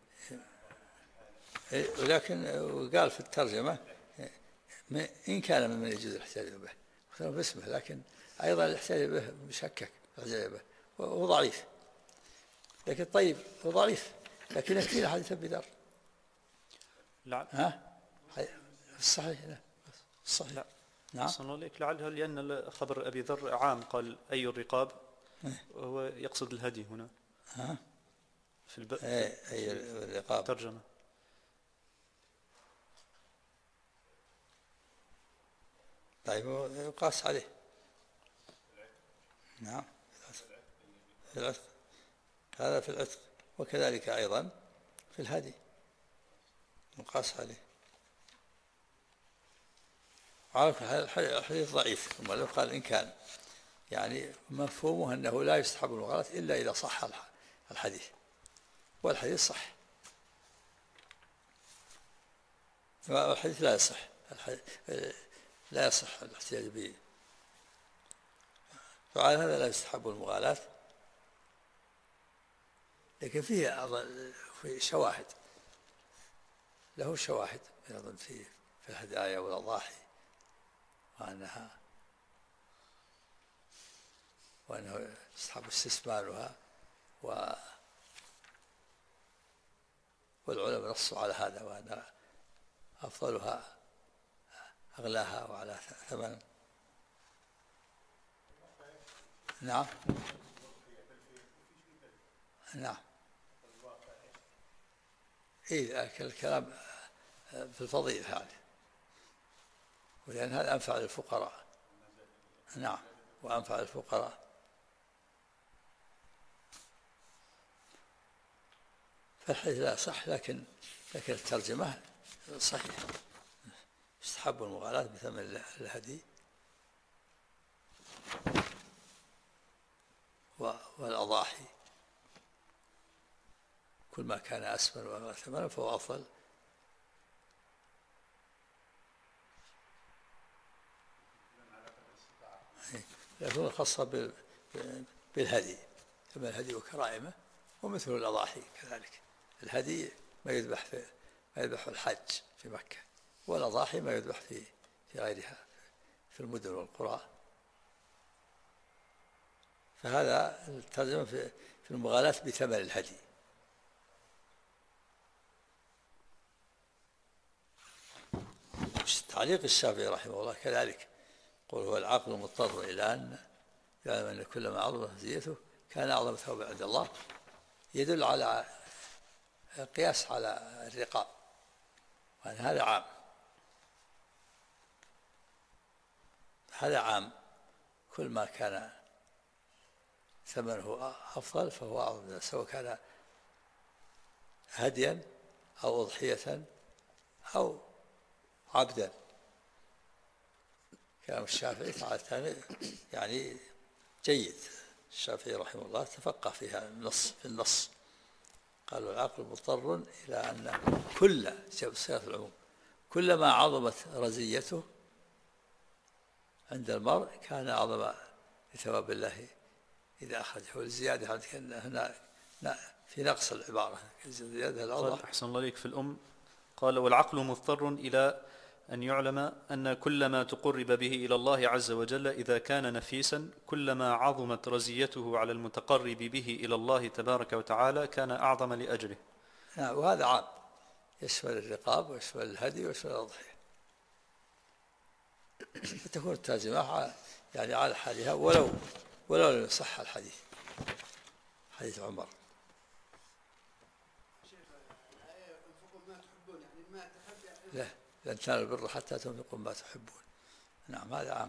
ولكن قال في الترجمة إن كان ممن يجوز الاحتجاج به، اختار باسمه، لكن أيضا الاحتجاج به مشكك به وهو ضعيف. لكن طيب هو ضعيف، لكن يكفينا حديث أبي ذر. لا الصحيح لا الصحيح لا. نعم. أحسن الله لك. لعله لأن خبر أبي ذر عام، قال أي الرقاب، وهو يقصد الهدي هنا. في أي الرقاب ترجمة. طيب يقاس عليه. نعم في العتق، هذا في العتق، وكذلك أيضا في الهدي يقاس عليه. عارف الحديث ضعيف، ثم لو قال إن كان، يعني مفهومه أنه لا يستحب المغالاة إلا إذا صح الحديث، والحديث صح، والحديث لا يصح، لا يصح الاحتجاج به، فعلى هذا لا يستحب المغالاة. لكن فيه شواهد، له شواهد أيضا في الهدايا والأضاحي، وأنه يستحب استثمارها، والعلماء نصوا على هذا، وأن أفضلها أغلاها وعلى ثمن. نعم نعم. إيه الكلام في الفضيلة يعني، ولأن هذا أنفع للفقراء. نعم، وأنفع للفقراء. فالحديث لا صح، لكن الترجمة صحيح. يستحب المغالاة بثمن الهدي والأضاحي، كل ما كان أسمن وأغلى ثمنا فهو أفضل. يكون خاصة بالهدي، كما الهدي وكرائمه، ومثل الأضاحي كذلك. الهدي ما يذبح الحج في مكة، والأضاحي ما يذبح في غيرها في المدن والقرى. فهذا الترجمة في المغالاة بثمن الهدي. تعليق الشافعي رحمه الله كذلك، قل هو العقل مضطر إلى أن يعلم أن كل ما عظمت هديته كان أعظم ثوابا عند الله، يدل على قياس على الرقاب، وأن هذا عام، كل ما كان ثمنه أفضل فهو أعظم، سواء كان هديا أو أضحية أو عبدا. كلام الشافعي تعالى يعني جيد. الشافعي رحمه الله تفقه فيها في النص، قالوا العقل مضطر إلى أن صيغة العموم كلما عظمت رزيته عند المرء كان أعظم لثواب الله إذا أخرجه. والزيادة هنا في نقص العبارة، زيادة الأوضح. أحسن الله عليك. في الأم قال والعقل مضطر إلى أن يعلم أن كلما تقرب به إلى الله عز وجل إذا كان نفيسا كلما عظمت رزيته على المتقرب به إلى الله تبارك وتعالى كان أعظم لأجره. وهذا عام، يشمل الرقاب ويشمل الهدي ويشمل الأضحية. فتكون الترجمة يعني على حالها، ولو لم يصح الحديث، حديث عمر. لا، لن تنالوا البر حتى تنفقوا ما تحبون. نعم، هذا عام.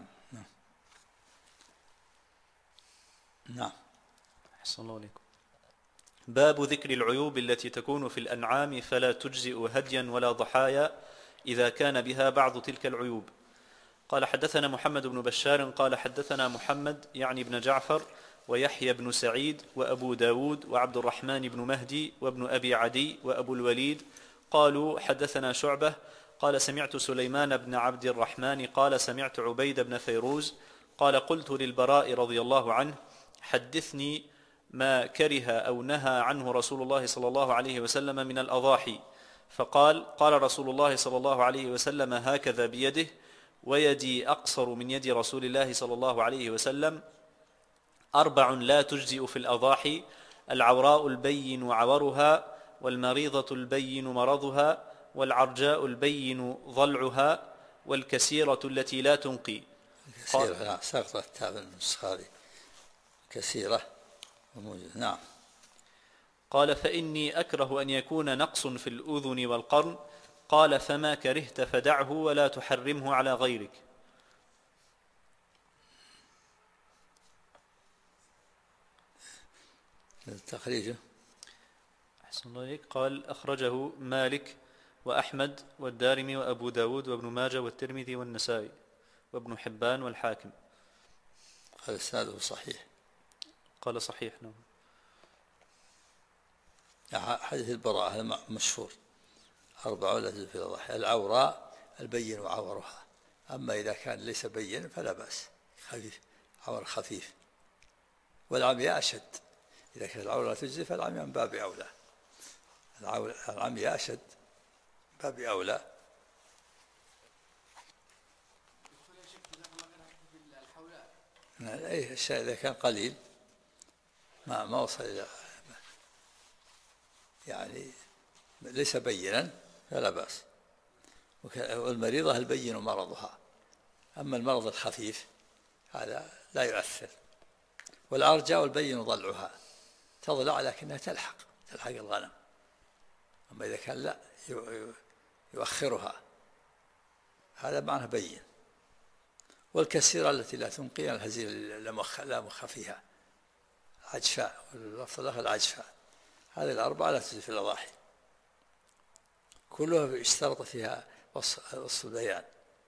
نعم. أحسن الله عليكم. باب ذكر العيوب التي تكون في الأنعام فلا تجزئ هديا ولا ضحايا إذا كان بها بعض تلك العيوب. قال حدثنا محمد بن بشار قال حدثنا محمد يعني بن جعفر ويحيى بن سعيد وأبو داود وعبد الرحمن بن مهدي وابن أبي عدي وأبو الوليد قالوا حدثنا شعبة قال سمعت سليمان بن عبد الرحمن قال سمعت عبيد بن فيروز قال قلت للبراء رضي الله عنه حدثني ما كره أو نهى عنه رسول الله صلى الله عليه وسلم من الأضاحي. فقال قال رسول الله صلى الله عليه وسلم هكذا بيده ويدي أقصر من يد رسول الله صلى الله عليه وسلم 4 لا تجزئ في الأضاحي: العوراء البين عورها، والمريضة البين مرضها، والعرجاء البين ضلعها، والكسيرة التي لا تنقي. كسيرة سقطت تاب النسخة هذه كسيرة وموجود. نعم. قال فإني أكره أن يكون نقص في الأذن والقرن. قال فما كرهت فدعه ولا تحرمه على غيرك. التخريج أحسن الله عليك. قال أخرجه مالك وأحمد والدارمي وأبو داود وابن ماجه والترمذي والنسائي وابن حبان والحاكم. قال إسناده صحيح. قال صحيح. نعم. حديث البراء هذا مشهور: 4 لا تجزئ في الأضاحي: العوراء البين عورها. أما إذا كان ليس بين فلا بأس، خفيف، عور خفيف. والعمياء أشد، إذا كانت العورة لا تجزي فالعمياء من باب أولى. العمياء أشد باب أولى، أي الشيء إذا كان قليل ما وصل إلى يعني ليس بينا فلا بأس. والمريضة البين مرضها، أما المرض الخفيف هذا لا يؤثر. والأرجاء البين ضلعها، تضلع لكنها تلحق الغنم. أما إذا كان لا يؤخرها هذا معنى بين. والكسيرة التي لا تنقي، الهزيل لا مخ فيها، عجفاء، واللفظ الآخر العجفاء. هذه الأربعة لا تجوز في الأضاحي، كلها يشترط فيها وصف البيان.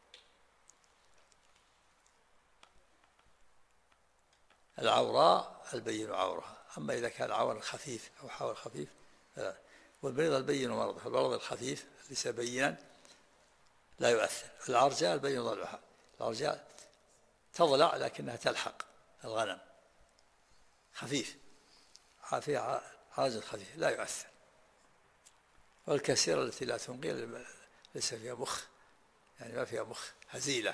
العوراء البين عورها، أما إذا كان عور خفيف أو حول خفيف فلا. والمريض البين مرضه، المرض الخفيف ليس بينا لا يؤثر. العرجاء البين ضلعها، العرجاء تضلع لكنها تلحق الغنم، خفيف فيها عرج خفيف لا يؤثر. والكثيرة التي لا تنقي ليس فيها مخ، يعني ما فيها مخ، هزيلة.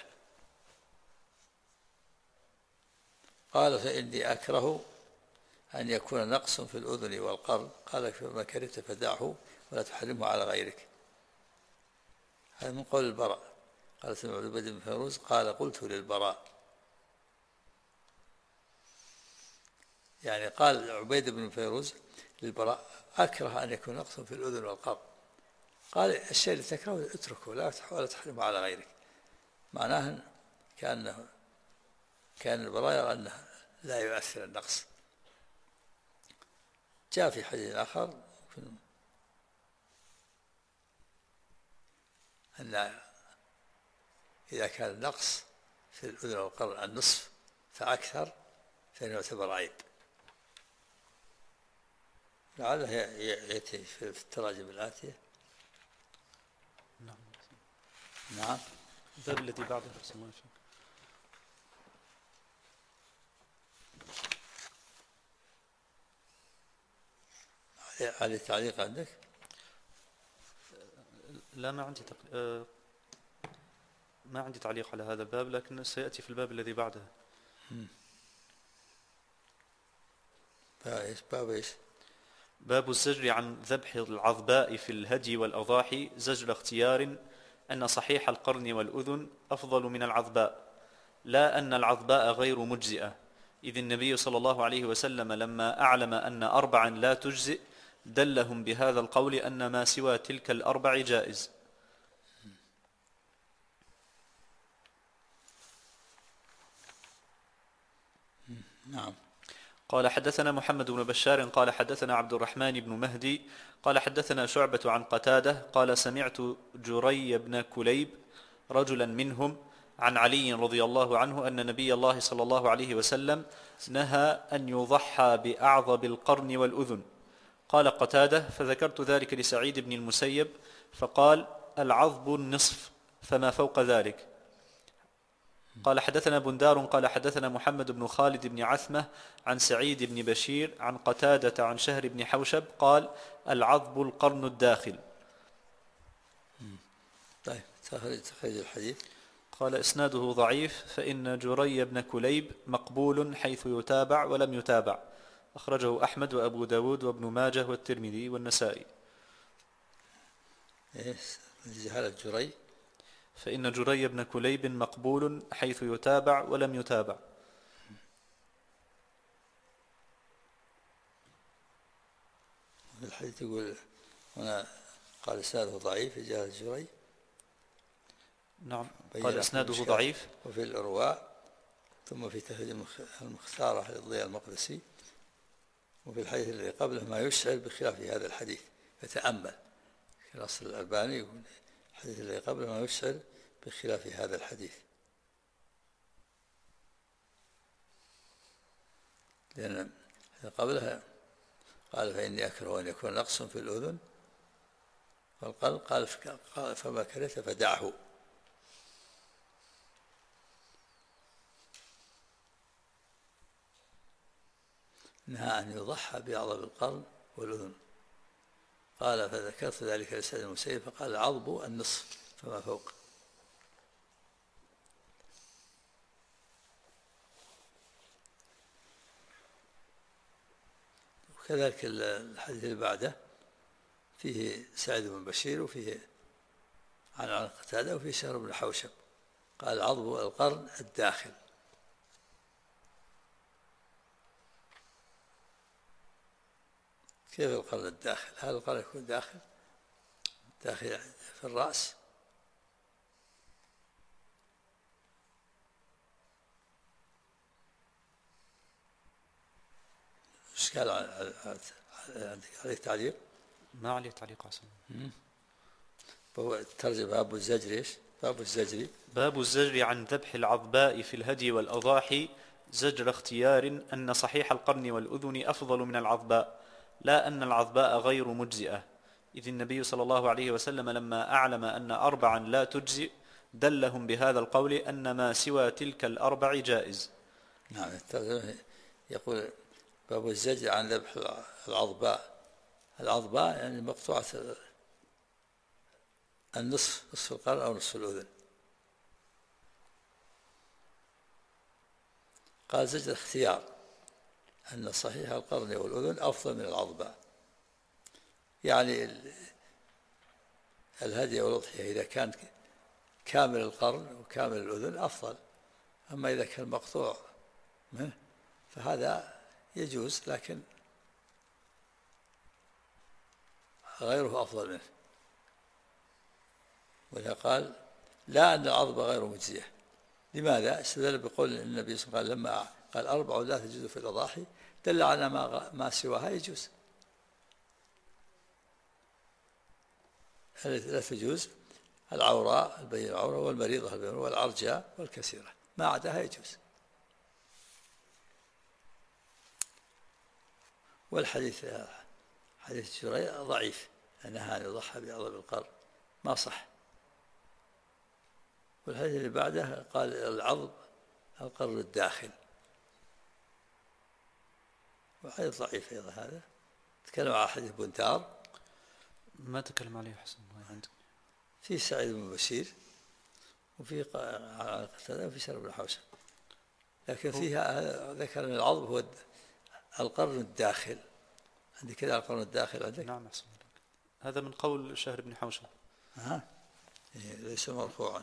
قال فإني أكره أن يكون نقص في الأذن والقرن. قال فما كرهت فدعه ولا تحرمه على غيرك. هذا من قول البراء. قال سمع عبيد بن فيروز قال قلت للبراء، يعني قال عبيد بن فيروز للبراء أكره أن يكون نقص في الأذن والقرن. قال الشيء اللي تكرهه اتركه ولا تحرمه على غيرك. معناه كان البراء يرى أنه لا يؤثر النقص. جاء في حديث آخر أن إذا كان النقص في الأذن والقرن النصف فأكثر فإنه يعتبر عيب. لعله يأتي في التراجم الآتية. نعم. الباب الذي بعده. على تعليق عندك؟ لا، ما عندي تعليق على هذا الباب، لكن سيأتي في الباب الذي بعده. باب ايش؟ باب الزجر عن ذبح العظباء في الهدي والأضاحي زجر اختيار، أن صحيح القرن والأذن أفضل من العظباء، لا أن العظباء غير مجزئة، إذ النبي صلى الله عليه وسلم لما أعلم أن 4 لا تجزئ دلهم بهذا القول أن ما سوى تلك 4 جائز. نعم. قال حدثنا محمد بن بشار قال حدثنا عبد الرحمن بن مهدي قال حدثنا شعبة عن قتادة قال سمعت جري بن كليب رجلا منهم عن علي رضي الله عنه أن نبي الله صلى الله عليه وسلم نهى أن يضحى بأعظب القرن والأذن. قال قتادة فذكرت ذلك لسعيد بن المسيب فقال العظب النصف فما فوق ذلك. قال حدثنا بندار قال حدثنا محمد بن خالد بن عثمة عن سعيد بن بشير عن قتادة عن شهر بن حوشب قال العظب القرن الداخل. طيب تخرج الحديث. قال إسناده ضعيف، فإن جري بن كليب مقبول حيث يتابع ولم يتابع، أخرجه أحمد وأبو داود وابن ماجه والترمذي والنسائي. جهالة جري. فإن جري بن كليب مقبول حيث يتابع ولم يتابع. الحديث يقول هنا قال إسناده ضعيف جهالة جري. نعم قال إسناده ضعيف. وفي الإرواء ثم في تهذيب المختارة للضياء المقدسي وفي الحديث الذي قبله ما يشعر بخلاف هذا الحديث، فتأمل في نص الألباني الحديث الذي قبله ما يشعر بخلاف هذا الحديث، لأن قبلها قال فإني أكره أن يكون نقص في الأذن والقلب، قال فما كرهت فدعه. نهى أن يضحى بأعظم القرن والأذن. قال فذكرت ذلك لسعيد بن المسيب فقال العظب النصف فما فوق. وكذلك الحديث اللي بعده فيه سعيد بن بشير وفيه عن قتادة وفيه شهر بن حوشب قال العضب القرن الداخل. كيف القرن الداخل؟ هل القرن يكون داخل في الرأس؟ ايش قال عندك عليه تعليق؟ ما عليه تعليق أصلا. هو الترجمة باب الزجر. ايش باب الزجر؟ باب الزجر عن ذبح العظباء في الهدي والأضاحي زجر اختيار أن صحيح القرن والأذن أفضل من العظباء، لا أن العظباء غير مجزئة، إذ النبي صلى الله عليه وسلم لما أعلم أن 4 لا تجزئ دلهم بهذا القول أن ما سوى تلك 4 جائز. نعم، الترجمة يقول باب الزجر عن ذبح العظباء يعني مقطوعة النصف، نصف القرن أو نصف الأذن. قال زجر اختيار أن صحيح القرن والأذن أفضل من العظباء، يعني الهدي والأضحية إذا كان كامل القرن وكامل الأذن أفضل، أما إذا كان مقطوع منه فهذا يجوز لكن غيره أفضل منه. وإذا قال لا أن العظبة غير مجزية، لماذا؟ استدل بقول النبي صلى الله عليه وسلم لما قال 4 لا تجوز في الأضاحي دل على ما سواها يجوز. لا تجوز العوراء البين العورة والمريضة البين والعرجاء والكثيرة، ما عداها يجوز. والحديث حديث جرير ضعيف أنها أن يضحى بعظم القرن، ما صح. والحديث اللي بعده قال العظم القرن الداخل، وحديث ضعيف أيضا هذا. تكلم على حديث بنتار، ما تكلم عليه حسن عندك. في سعيد بن بشير وفي قتادة وفي شهر بن حوشب، لكن فيها ذكر أن العظم هو القرن الداخل. عندي كذا القرن الداخل عندك؟ نعم أحسن. هذا من قول شهر بن حوشب. ليس مرفوعا.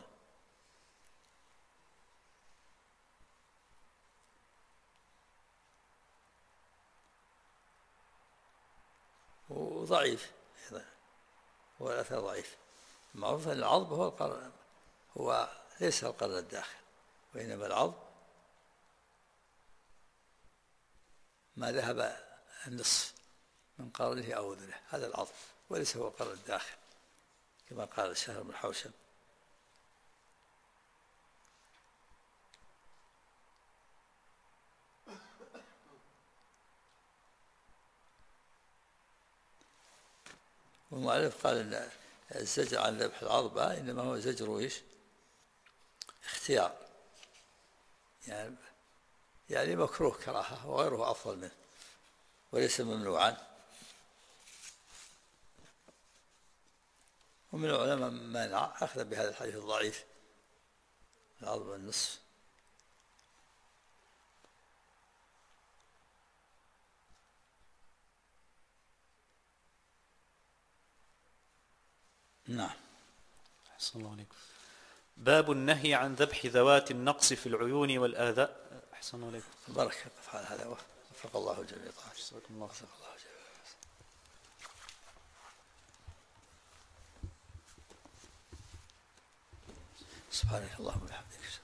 وضعيف أيضا، هو الأثر ضعيف. معروف أن العظم هو القرن، هو ليس القرن الداخل، وإنما العظم ما ذهب النصف من قرنه أو أذنه، هذا العظم، وليس هو القرن الداخل كما قال الشهر بن حوشب. والمؤلف قال ان الزجر عن ذبح العظبة انما هو زجر ايش؟ اختيار، يعني مكروه كراهه وغيره افضل منه وليس ممنوعا. ومن العلماء منع اخذ بهذا الحديث الضعيف العظبة النصف. نعم. أحسن الله عليكم. باب النهي عن ذبح ذوات النقص في العيون والآذاء. أحسن الله عليكم. بارك الله على هذا، وفق الله الجميع. جزاكم الله خير. سبحانك اللهم وبحمدك.